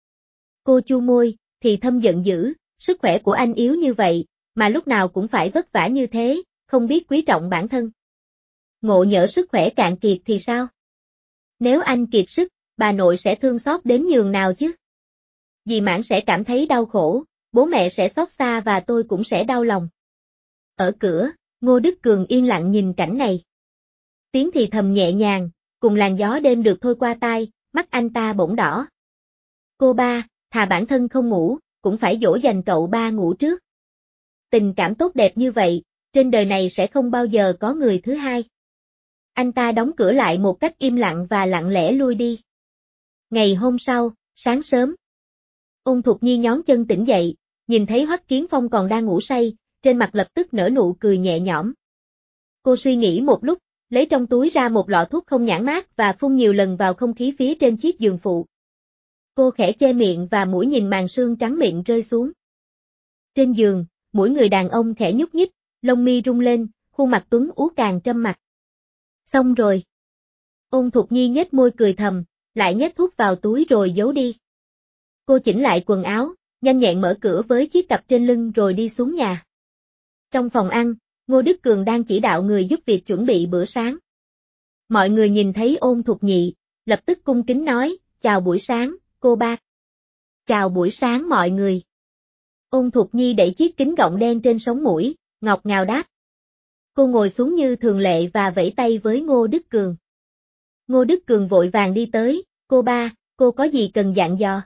Cô chu môi, thì thâm giận dữ, sức khỏe của anh yếu như vậy, mà lúc nào cũng phải vất vả như thế, không biết quý trọng bản thân. Ngộ nhỡ sức khỏe cạn kiệt thì sao? Nếu anh kiệt sức, bà nội sẽ thương xót đến nhường nào chứ? Dì Mãn sẽ cảm thấy đau khổ, bố mẹ sẽ xót xa và tôi cũng sẽ đau lòng. Ở cửa, Ngô Đức Cường yên lặng nhìn cảnh này. Tiếng thì thầm nhẹ nhàng, cùng làn gió đêm được thôi qua tai, mắt anh ta bỗng đỏ. Cô ba, thà bản thân không ngủ, cũng phải dỗ dành cậu ba ngủ trước. Tình cảm tốt đẹp như vậy, trên đời này sẽ không bao giờ có người thứ hai. Anh ta đóng cửa lại một cách im lặng và lặng lẽ lui đi. Ngày hôm sau, sáng sớm, Ôn Thục Nhi nhón chân tỉnh dậy, nhìn thấy Hoắc Kiến Phong còn đang ngủ say, trên mặt lập tức nở nụ cười nhẹ nhõm. Cô suy nghĩ một lúc, lấy trong túi ra một lọ thuốc không nhãn mát và phun nhiều lần vào không khí phía trên chiếc giường phụ. Cô khẽ che miệng và mũi nhìn màn sương trắng miệng rơi xuống. Trên giường, mũi người đàn ông khẽ nhúc nhích, lông mi rung lên, khuôn mặt tuấn tú càng trâm mặt. Xong rồi. Ôn Thục Nhi nhếch môi cười thầm, lại nhét thuốc vào túi rồi giấu đi. Cô chỉnh lại quần áo, nhanh nhẹn mở cửa với chiếc cặp trên lưng rồi đi xuống nhà. Trong phòng ăn, Ngô Đức Cường đang chỉ đạo người giúp việc chuẩn bị bữa sáng. Mọi người nhìn thấy Ôn Thục Nhị, lập tức cung kính nói, chào buổi sáng, cô ba. Chào buổi sáng mọi người. Ôn Thục Nhi đẩy chiếc kính gọng đen trên sống mũi, ngọt ngào đáp. Cô ngồi xuống như thường lệ và vẫy tay với Ngô Đức Cường. Ngô Đức Cường vội vàng đi tới, cô ba, cô có gì cần dặn dò?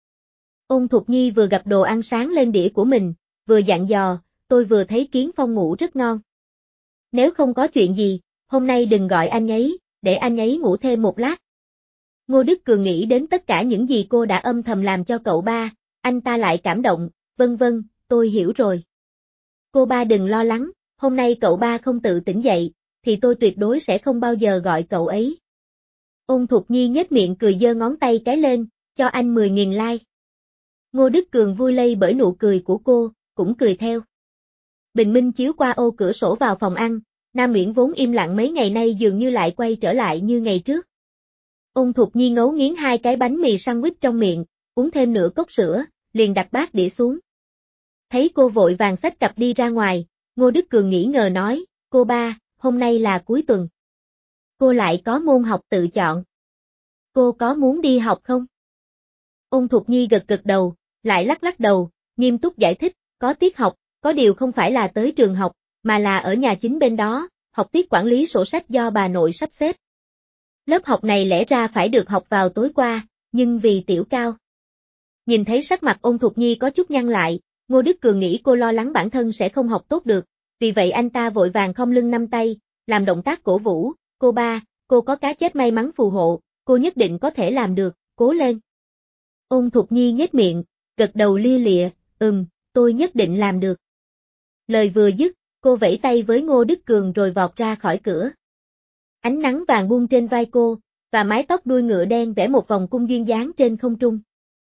Ôn Thục Nhi vừa gặp đồ ăn sáng lên đĩa của mình, vừa dặn dò, tôi vừa thấy Kiến Phong ngủ rất ngon. Nếu không có chuyện gì, hôm nay đừng gọi anh ấy, để anh ấy ngủ thêm một lát. Ngô Đức Cường nghĩ đến tất cả những gì cô đã âm thầm làm cho cậu ba, anh ta lại cảm động, vâng, tôi hiểu rồi. Cô ba đừng lo lắng, hôm nay cậu ba không tự tỉnh dậy, thì tôi tuyệt đối sẽ không bao giờ gọi cậu ấy. Ôn Thục Nhi nhếch miệng cười giơ ngón tay cái lên, cho anh 10.000 like. Ngô Đức Cường vui lây bởi nụ cười của cô, cũng cười theo. Bình minh chiếu qua ô cửa sổ vào phòng ăn, Nam Uyển vốn im lặng mấy ngày nay dường như lại quay trở lại như ngày trước. Ôn Thục Nhi ngấu nghiến 2 cái bánh mì sandwich trong miệng, uống thêm nửa cốc sữa, liền đặt bát đĩa xuống. Thấy cô vội vàng xách cặp đi ra ngoài, Ngô Đức Cường nghi ngờ nói, cô ba, hôm nay là cuối tuần. Cô lại có môn học tự chọn. Cô có muốn đi học không? Ôn Thục Nhi gật đầu, lại lắc đầu, nghiêm túc giải thích, có tiết học, có điều không phải là tới trường học, mà là ở nhà chính bên đó, học tiết quản lý sổ sách do bà nội sắp xếp. Lớp học này lẽ ra phải được học vào tối qua, nhưng vì Tiểu Cao. Nhìn thấy sắc mặt Ôn Thục Nhi có chút nhăn lại, Ngô Đức Cường nghĩ cô lo lắng bản thân sẽ không học tốt được, vì vậy anh ta vội vàng khom lưng nắm tay, làm động tác cổ vũ, cô ba, cô có cá chép may mắn phù hộ, cô nhất định có thể làm được, cố lên. Ôn Thục Nhi nhếch miệng, gật đầu lia lịa, tôi nhất định làm được. Lời vừa dứt, cô vẫy tay với Ngô Đức Cường rồi vọt ra khỏi cửa. Ánh nắng vàng buông trên vai cô, và mái tóc đuôi ngựa đen vẽ một vòng cung duyên dáng trên không trung.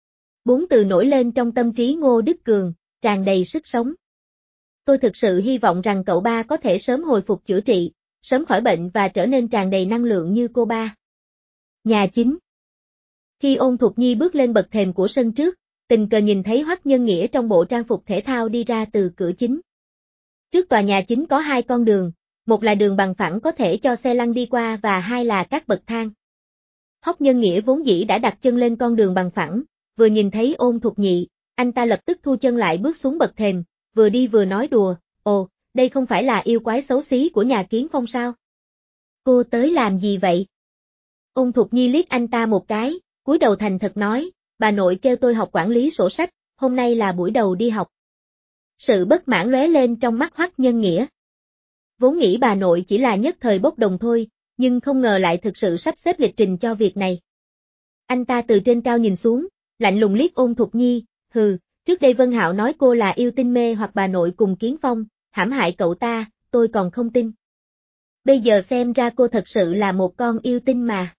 4 từ nổi lên trong tâm trí Ngô Đức Cường, tràn đầy sức sống. Tôi thực sự hy vọng rằng cậu ba có thể sớm hồi phục chữa trị, sớm khỏi bệnh và trở nên tràn đầy năng lượng như cô ba. Nhà chính. Khi Ôn Thục Nhi bước lên bậc thềm của sân trước, tình cờ nhìn thấy Hoắc Nhân Nghĩa trong bộ trang phục thể thao đi ra từ cửa chính. Trước tòa nhà chính có 2 con đường, một là đường bằng phẳng có thể cho xe lăn đi qua và 2 là các bậc thang. Hoắc Nhân Nghĩa vốn dĩ đã đặt chân lên con đường bằng phẳng, vừa nhìn thấy Ôn Thục Nhị, anh ta lập tức thu chân lại bước xuống bậc thềm, vừa đi vừa nói đùa, ồ, đây không phải là yêu quái xấu xí của nhà Kiến Phong sao? Cô tới làm gì vậy? Ôn Thục Nhi liếc anh ta một cái, cúi đầu thành thật nói, bà nội kêu tôi học quản lý sổ sách, hôm nay là buổi đầu đi học. Sự bất mãn lóe lên trong mắt Hoắc Nhân Nghĩa. Vốn nghĩ bà nội chỉ là nhất thời bốc đồng thôi, nhưng không ngờ lại thực sự sắp xếp lịch trình cho việc này. Anh ta từ trên cao nhìn xuống, lạnh lùng liếc Ôn Thục Nhi, hừ, trước đây Vân Hạo nói cô là yêu tinh mê hoặc bà nội cùng Kiến Phong, hãm hại cậu ta, tôi còn không tin. Bây giờ xem ra cô thật sự là một con yêu tinh mà.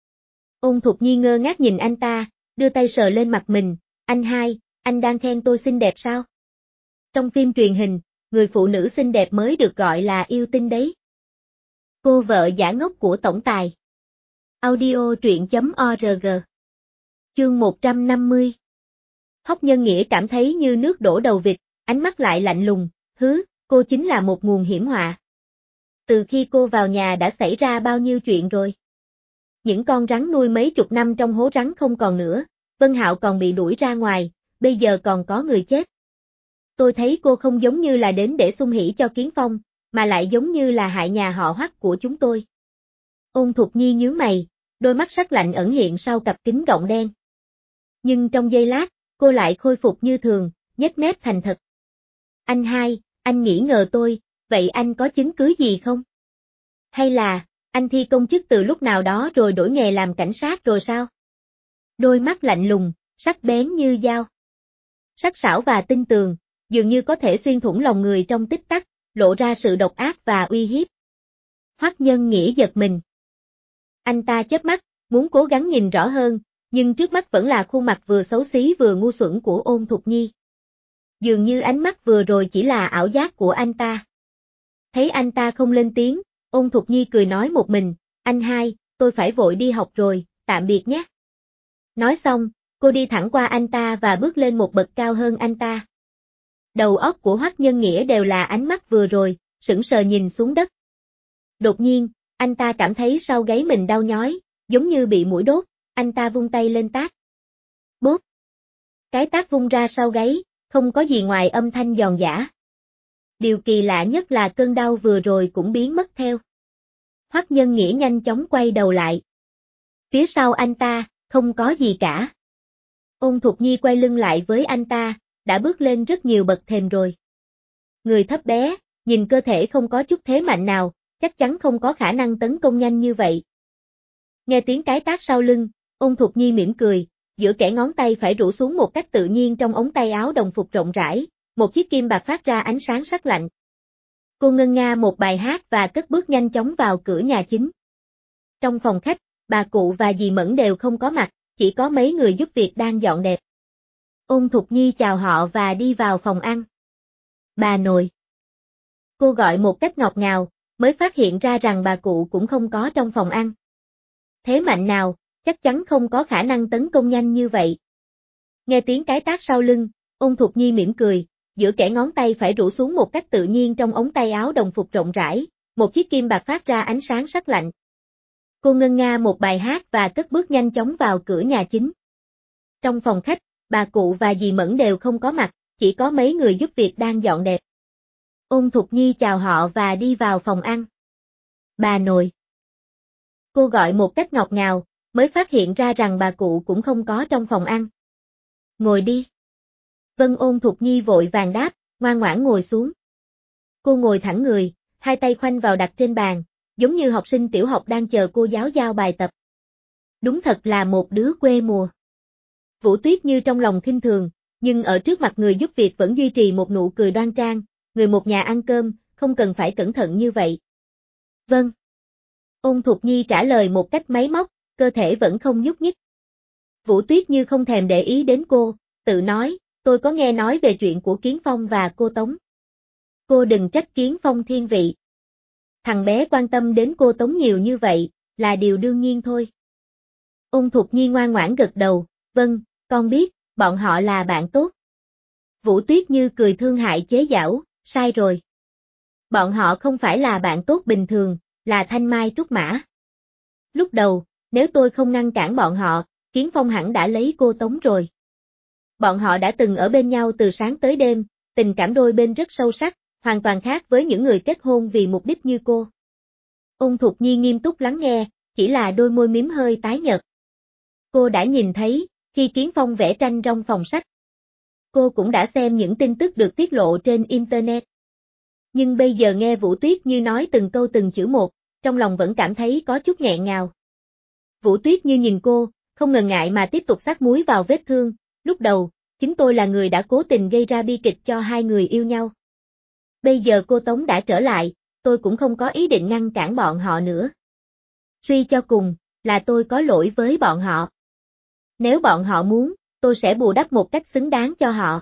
Ôn Thục Nhi ngơ ngác nhìn anh ta, đưa tay sờ lên mặt mình, anh hai, anh đang khen tôi xinh đẹp sao? Trong phim truyền hình, người phụ nữ xinh đẹp mới được gọi là yêu tinh đấy. Cô vợ giả ngốc của tổng tài. Audio truyện.org. Chương 150. Hoắc Nhân Nghĩa cảm thấy như nước đổ đầu vịt, ánh mắt lại lạnh lùng, cô chính là một nguồn hiểm họa. Từ khi cô vào nhà đã xảy ra bao nhiêu chuyện rồi? Những con rắn nuôi mấy chục năm trong hố rắn không còn nữa, Vân Hạo còn bị đuổi ra ngoài, bây giờ còn có người chết. Tôi thấy cô không giống như là đến để xung hỉ cho Kiến Phong, mà lại giống như là hại nhà họ Hoắc của chúng tôi. Ôn Thục Nhi nhướng mày, đôi mắt sắc lạnh ẩn hiện sau cặp kính gọng đen. Nhưng trong giây lát, cô lại khôi phục như thường, nhếch mép thành thật. Anh hai, anh nghi ngờ tôi, vậy anh có chứng cứ gì không? Hay là, anh thi công chức từ lúc nào đó rồi đổi nghề làm cảnh sát rồi sao? Đôi mắt lạnh lùng, sắc bén như dao. Sắc sảo và tinh tường, dường như có thể xuyên thủng lòng người trong tích tắc, lộ ra sự độc ác và uy hiếp. Hoắc Nhân Nghĩa giật mình. Anh ta chớp mắt, muốn cố gắng nhìn rõ hơn, nhưng trước mắt vẫn là khuôn mặt vừa xấu xí vừa ngu xuẩn của Ôn Thục Nhi. Dường như ánh mắt vừa rồi chỉ là ảo giác của anh ta. Thấy anh ta không lên tiếng, Ôn Thục Nhi cười nói một mình, anh hai, tôi phải vội đi học rồi, tạm biệt nhé. Nói xong, cô đi thẳng qua anh ta và bước lên một bậc cao hơn anh ta. Đầu óc của Hoắc Nhân Nghĩa đều là ánh mắt vừa rồi, sững sờ nhìn xuống đất. Đột nhiên, anh ta cảm thấy sau gáy mình đau nhói, giống như bị muỗi đốt, anh ta vung tay lên tát. Bốp! Cái tát vung ra sau gáy, không có gì ngoài âm thanh giòn giã. Điều kỳ lạ nhất là cơn đau vừa rồi cũng biến mất theo. Hoắc Nhân Nghĩa nhanh chóng quay đầu lại. Phía sau anh ta, không có gì cả. Ôn Thục Nhi quay lưng lại với anh ta, đã bước lên rất nhiều bậc thềm rồi. Người thấp bé, nhìn cơ thể không có chút thế mạnh nào, chắc chắn không có khả năng tấn công nhanh như vậy. Nghe tiếng cái tát sau lưng, Ôn Thục Nhi mỉm cười, giữa kẽ ngón tay phải rũ xuống một cách tự nhiên trong ống tay áo đồng phục rộng rãi, một chiếc kim bạc phát ra ánh sáng sắc lạnh. Cô ngân nga một bài hát và cất bước nhanh chóng vào cửa nhà chính. Trong phòng khách, bà cụ và dì Mẫn đều không có mặt, chỉ có mấy người giúp việc đang dọn dẹp. Ôn Thục Nhi chào họ và đi vào phòng ăn. Bà nội. Cô gọi một cách ngọt ngào, mới phát hiện ra rằng bà cụ cũng không có trong phòng ăn. Thế mạnh nào, chắc chắn không có khả năng tấn công nhanh như vậy. Nghe tiếng cái tát sau lưng, Ôn Thục Nhi mỉm cười, giữa kẽ ngón tay phải rũ xuống một cách tự nhiên trong ống tay áo đồng phục rộng rãi, một chiếc kim bạc phát ra ánh sáng sắc lạnh. Cô ngân nga một bài hát và cất bước nhanh chóng vào cửa nhà chính. Trong phòng khách, bà cụ và dì Mẫn đều không có mặt, chỉ có mấy người giúp việc đang dọn dẹp. Ôn Thục Nhi chào họ và đi vào phòng ăn. Bà nội. Cô gọi một cách ngọt ngào, mới phát hiện ra rằng bà cụ cũng không có trong phòng ăn. Ngồi đi. Vân. Ôn Thục Nhi vội vàng đáp, ngoan ngoãn ngồi xuống. Cô ngồi thẳng người, hai tay khoanh vào đặt trên bàn, giống như học sinh tiểu học đang chờ cô giáo giao bài tập. Đúng thật là một đứa quê mùa. Vũ Tuyết Như trong lòng khinh thường, nhưng ở trước mặt người giúp việc vẫn duy trì một nụ cười đoan trang, người một nhà ăn cơm, không cần phải cẩn thận như vậy. Vâng. Ôn Thục Nhi trả lời một cách máy móc, cơ thể vẫn không nhúc nhích. Vũ Tuyết Như không thèm để ý đến cô, tự nói, tôi có nghe nói về chuyện của Kiến Phong và cô Tống. Cô đừng trách Kiến Phong thiên vị. Thằng bé quan tâm đến cô Tống nhiều như vậy, là điều đương nhiên thôi. Ôn Thục Nhi ngoan ngoãn gật đầu, vâng, con biết, bọn họ là bạn tốt. Vũ Tuyết Như cười thương hại chế giễu, sai rồi. Bọn họ không phải là bạn tốt bình thường, là thanh mai trúc mã. Lúc đầu, nếu tôi không ngăn cản bọn họ, Kiến Phong hẳn đã lấy cô Tống rồi. Bọn họ đã từng ở bên nhau từ sáng tới đêm, tình cảm đôi bên rất sâu sắc, hoàn toàn khác với những người kết hôn vì mục đích như cô. Ôn Thục Nhi nghiêm túc lắng nghe, chỉ là đôi môi mím hơi tái nhợt. Cô đã nhìn thấy, khi Kiến Phong vẽ tranh trong phòng sách. Cô cũng đã xem những tin tức được tiết lộ trên Internet. Nhưng bây giờ nghe Vũ Tuyết Như nói từng câu từng chữ một, trong lòng vẫn cảm thấy có chút nghẹn ngào. Vũ Tuyết Như nhìn cô, không ngần ngại mà tiếp tục xát muối vào vết thương, lúc đầu, chính tôi là người đã cố tình gây ra bi kịch cho hai người yêu nhau. Bây giờ cô Tống đã trở lại, tôi cũng không có ý định ngăn cản bọn họ nữa. Suy cho cùng, là tôi có lỗi với bọn họ. Nếu bọn họ muốn, tôi sẽ bù đắp một cách xứng đáng cho họ.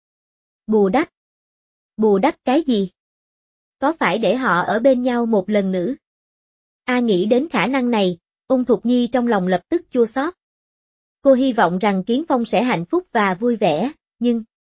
Bù đắp? Bù đắp cái gì? Có phải để họ ở bên nhau một lần nữa? Nghĩ đến khả năng này, Ôn Thục Nhi trong lòng lập tức chua xót. Cô hy vọng rằng Kiến Phong sẽ hạnh phúc và vui vẻ, nhưng